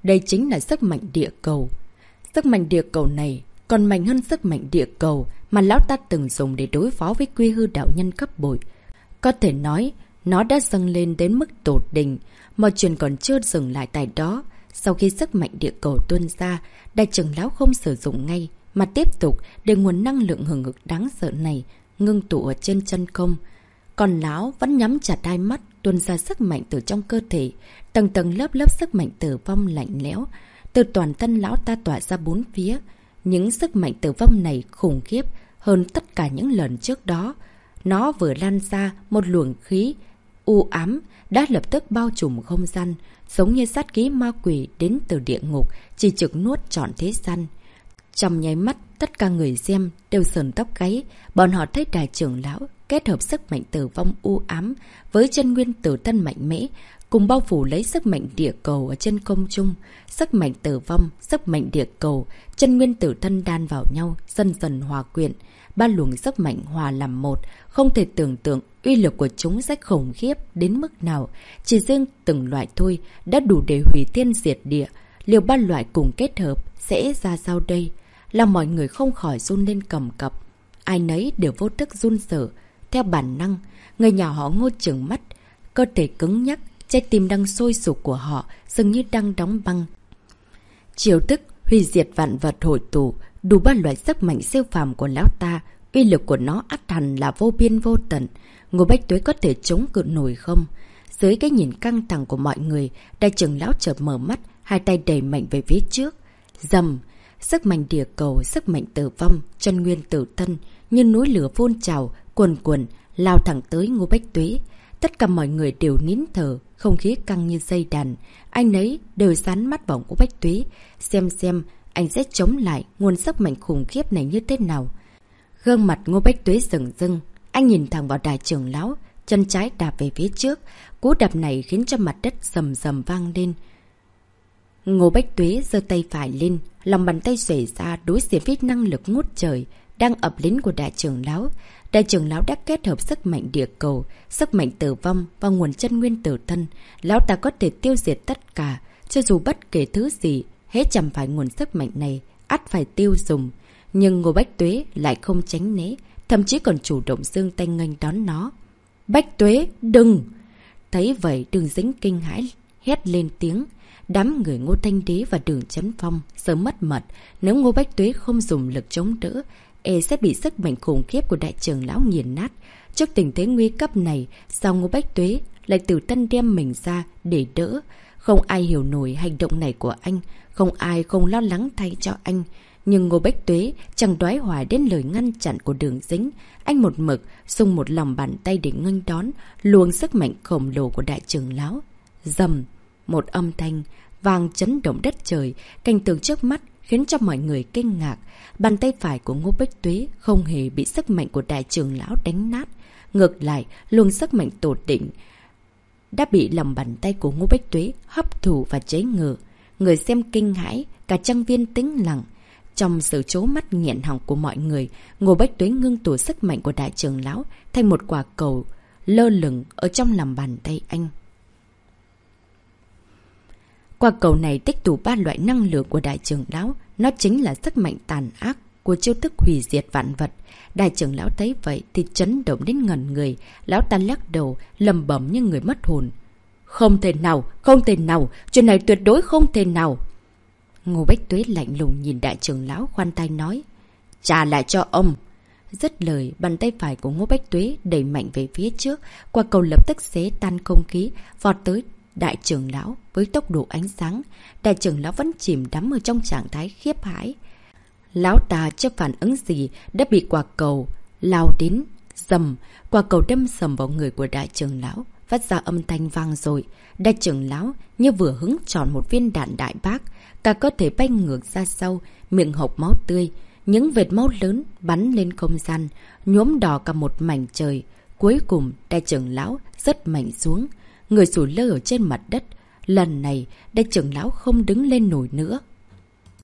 Speaker 1: Đây chính là sức mạnh địa cầu. Sức mạnh địa cầu này còn mạnh hơn sức mạnh địa cầu mà lão ta từng dùng để đối phó với quy hư đạo nhân cấp bội. Có thể nói, nó đã dâng lên đến mức tột đỉnh, mọi chuyện còn chưa dừng lại tại đó. Sau khi sức mạnh địa cầu tuôn ra, đại trưởng lão không sử dụng ngay, mà tiếp tục để nguồn năng lượng hừng hực đáng sợ này ngưng tụ ở trên chân công. Còn lão vẫn nhắm chặt hai mắt, tuôn ra sức mạnh từ trong cơ thể, tầng tầng lớp lớp sức mạnh tử vong lạnh lẽo từ toàn thân lão ta tỏa ra bốn phía. Những sức mạnh tử vong này khủng khiếp hơn tất cả những lần trước đó. Nó vừa lan ra một luồng khí u ám đã lập tức bao trùm không gian, giống như sát khí ma quỷ đến từ địa ngục, chỉ trực nuốt trọn thế gian. Trong nháy mắt, tất cả người xem đều sờn tóc gáy. Bọn họ thấy đại trưởng lão kết hợp sức mạnh tử vong u ám với chân nguyên tử thân mạnh mẽ, cùng bao phủ lấy sức mạnh địa cầu ở trên không trung. Sức mạnh tử vong, sức mạnh địa cầu, chân nguyên tử thân đan vào nhau, dần dần hòa quyện. Ba luồng sức mạnh hòa làm một, không thể tưởng tượng uy lực của chúng sẽ khủng khiếp đến mức nào. Chỉ riêng từng loại thôi đã đủ để hủy thiên diệt địa. Liệu ba loại cùng kết hợp sẽ ra sao đây? Làm mọi người không khỏi run lên cầm cập. Ai nấy đều vô thức run sợ. Theo bản năng, người nhà họ Ngô trừng mắt, cơ thể cứng nhắc, trái tim đang sôi sục của họ dường như đang đóng băng. Chiêu thức hủy diệt vạn vật hội tụ, đủ ba loại sức mạnh siêu phàm của lão ta, uy lực của nó ắt hẳn là vô biên vô tận. Ngô Bách Tuế có thể chống cự nổi không? Dưới cái nhìn căng thẳng của mọi người, đại trưởng lão chợt mở mắt, hai tay đẩy mạnh về phía trước. Dầm, sức mạnh địa cầu, sức mạnh tử vong, chân nguyên tử thân như núi lửa phun trào, cuồn cuộn lao thẳng tới Ngô Bách Tuế. Tất cả mọi người đều nín thở, không khí căng như dây đàn. Anh ấy đều dán mắt vào Ngô Bách Tuế, xem xem anh sẽ chống lại nguồn sức mạnh khủng khiếp này như thế nào. Gương mặt Ngô Bách Tuế rừng rưng, anh nhìn thẳng vào đại trưởng lão, chân trái đạp về phía trước. Cú đạp này khiến cho mặt đất rầm rầm vang lên. Ngô Bách Tuế giơ tay phải lên, lòng bàn tay xuề ra đối diện với năng lực ngút trời đang ập đến của đại trưởng lão. Đại trưởng lão đã kết hợp sức mạnh địa cầu, sức mạnh tử vong và nguồn chân nguyên tử thân. Lão ta có thể tiêu diệt tất cả, cho dù bất kể thứ gì, hết chẳng phải nguồn sức mạnh này, ắt phải tiêu dùng. Nhưng Ngô Bách Tuế lại không tránh né, thậm chí còn chủ động giương tay nghênh đón nó. Bách Tuế, đừng! Thấy vậy Đường Dĩnh kinh hãi, hét lên tiếng. Đám người Ngô Thanh Đế và Đường Chấn Phong sớm mất mật, nếu Ngô Bách Tuế không dùng lực chống đỡ, e sẽ bị sức mạnh khủng khiếp của đại trưởng lão nghiền nát. Trước tình thế nguy cấp này, sao Ngô Bách Tuế lại từ tân đem mình ra để đỡ? Không ai hiểu nổi hành động này của anh, không ai không lo lắng thay cho anh. Nhưng Ngô Bách Tuế chẳng đoái hoài đến lời ngăn chặn của Đường Dĩnh. Anh một mực dùng một lòng bàn tay để nghênh đón luồng sức mạnh khổng lồ của đại trưởng lão. Rầm, một âm thanh vang chấn động đất trời, cảnh tượng trước mắt khiến cho mọi người kinh ngạc. Bàn tay phải của Ngô Bách Tuế không hề bị sức mạnh của đại trưởng lão đánh nát. Ngược lại, luồng sức mạnh tột đỉnh đã bị lòng bàn tay của Ngô Bách Tuế hấp thụ và chế ngự. Người xem kinh hãi, cả trang viên tĩnh lặng. Trong sự trố mắt nghẹn họng của mọi người, Ngô Bách Tuế ngưng tụ sức mạnh của đại trưởng lão thành một quả cầu lơ lửng ở trong lòng bàn tay anh. Quả cầu này tích tụ ba loại năng lượng của đại trưởng lão, nó chính là sức mạnh tàn ác của chiêu thức hủy diệt vạn vật. Đại trưởng lão thấy vậy thì chấn động đến ngẩn người, lão ta lắc đầu, lầm bẩm như người mất hồn. Không thể nào, không thể nào, chuyện này tuyệt đối không thể nào. Ngô Bách Tuế lạnh lùng nhìn đại trưởng lão, khoan tay nói. Trả lại cho ông. Dứt lời, bàn tay phải của Ngô Bách Tuế đẩy mạnh về phía trước, quả cầu lập tức xé tan không khí, vọt tới đại trưởng lão với tốc độ ánh sáng. Đại trưởng lão vẫn chìm đắm ở trong trạng thái khiếp hãi. Lão ta chưa phản ứng gì đã bị quả cầu lao đến. Dầm, quả cầu đâm sầm vào người của đại trưởng lão, phát ra âm thanh vang dội. Đại trưởng lão như vừa hứng tròn một viên đạn đại bác, cả cơ thể bay ngược ra sau, miệng hộc máu tươi. Những vệt máu lớn bắn lên không gian, nhuốm đỏ cả một mảnh trời. Cuối cùng, đại trưởng lão rất mạnh xuống, người sủi lơ ở trên mặt đất. Lần này, đại trưởng lão không đứng lên nổi nữa.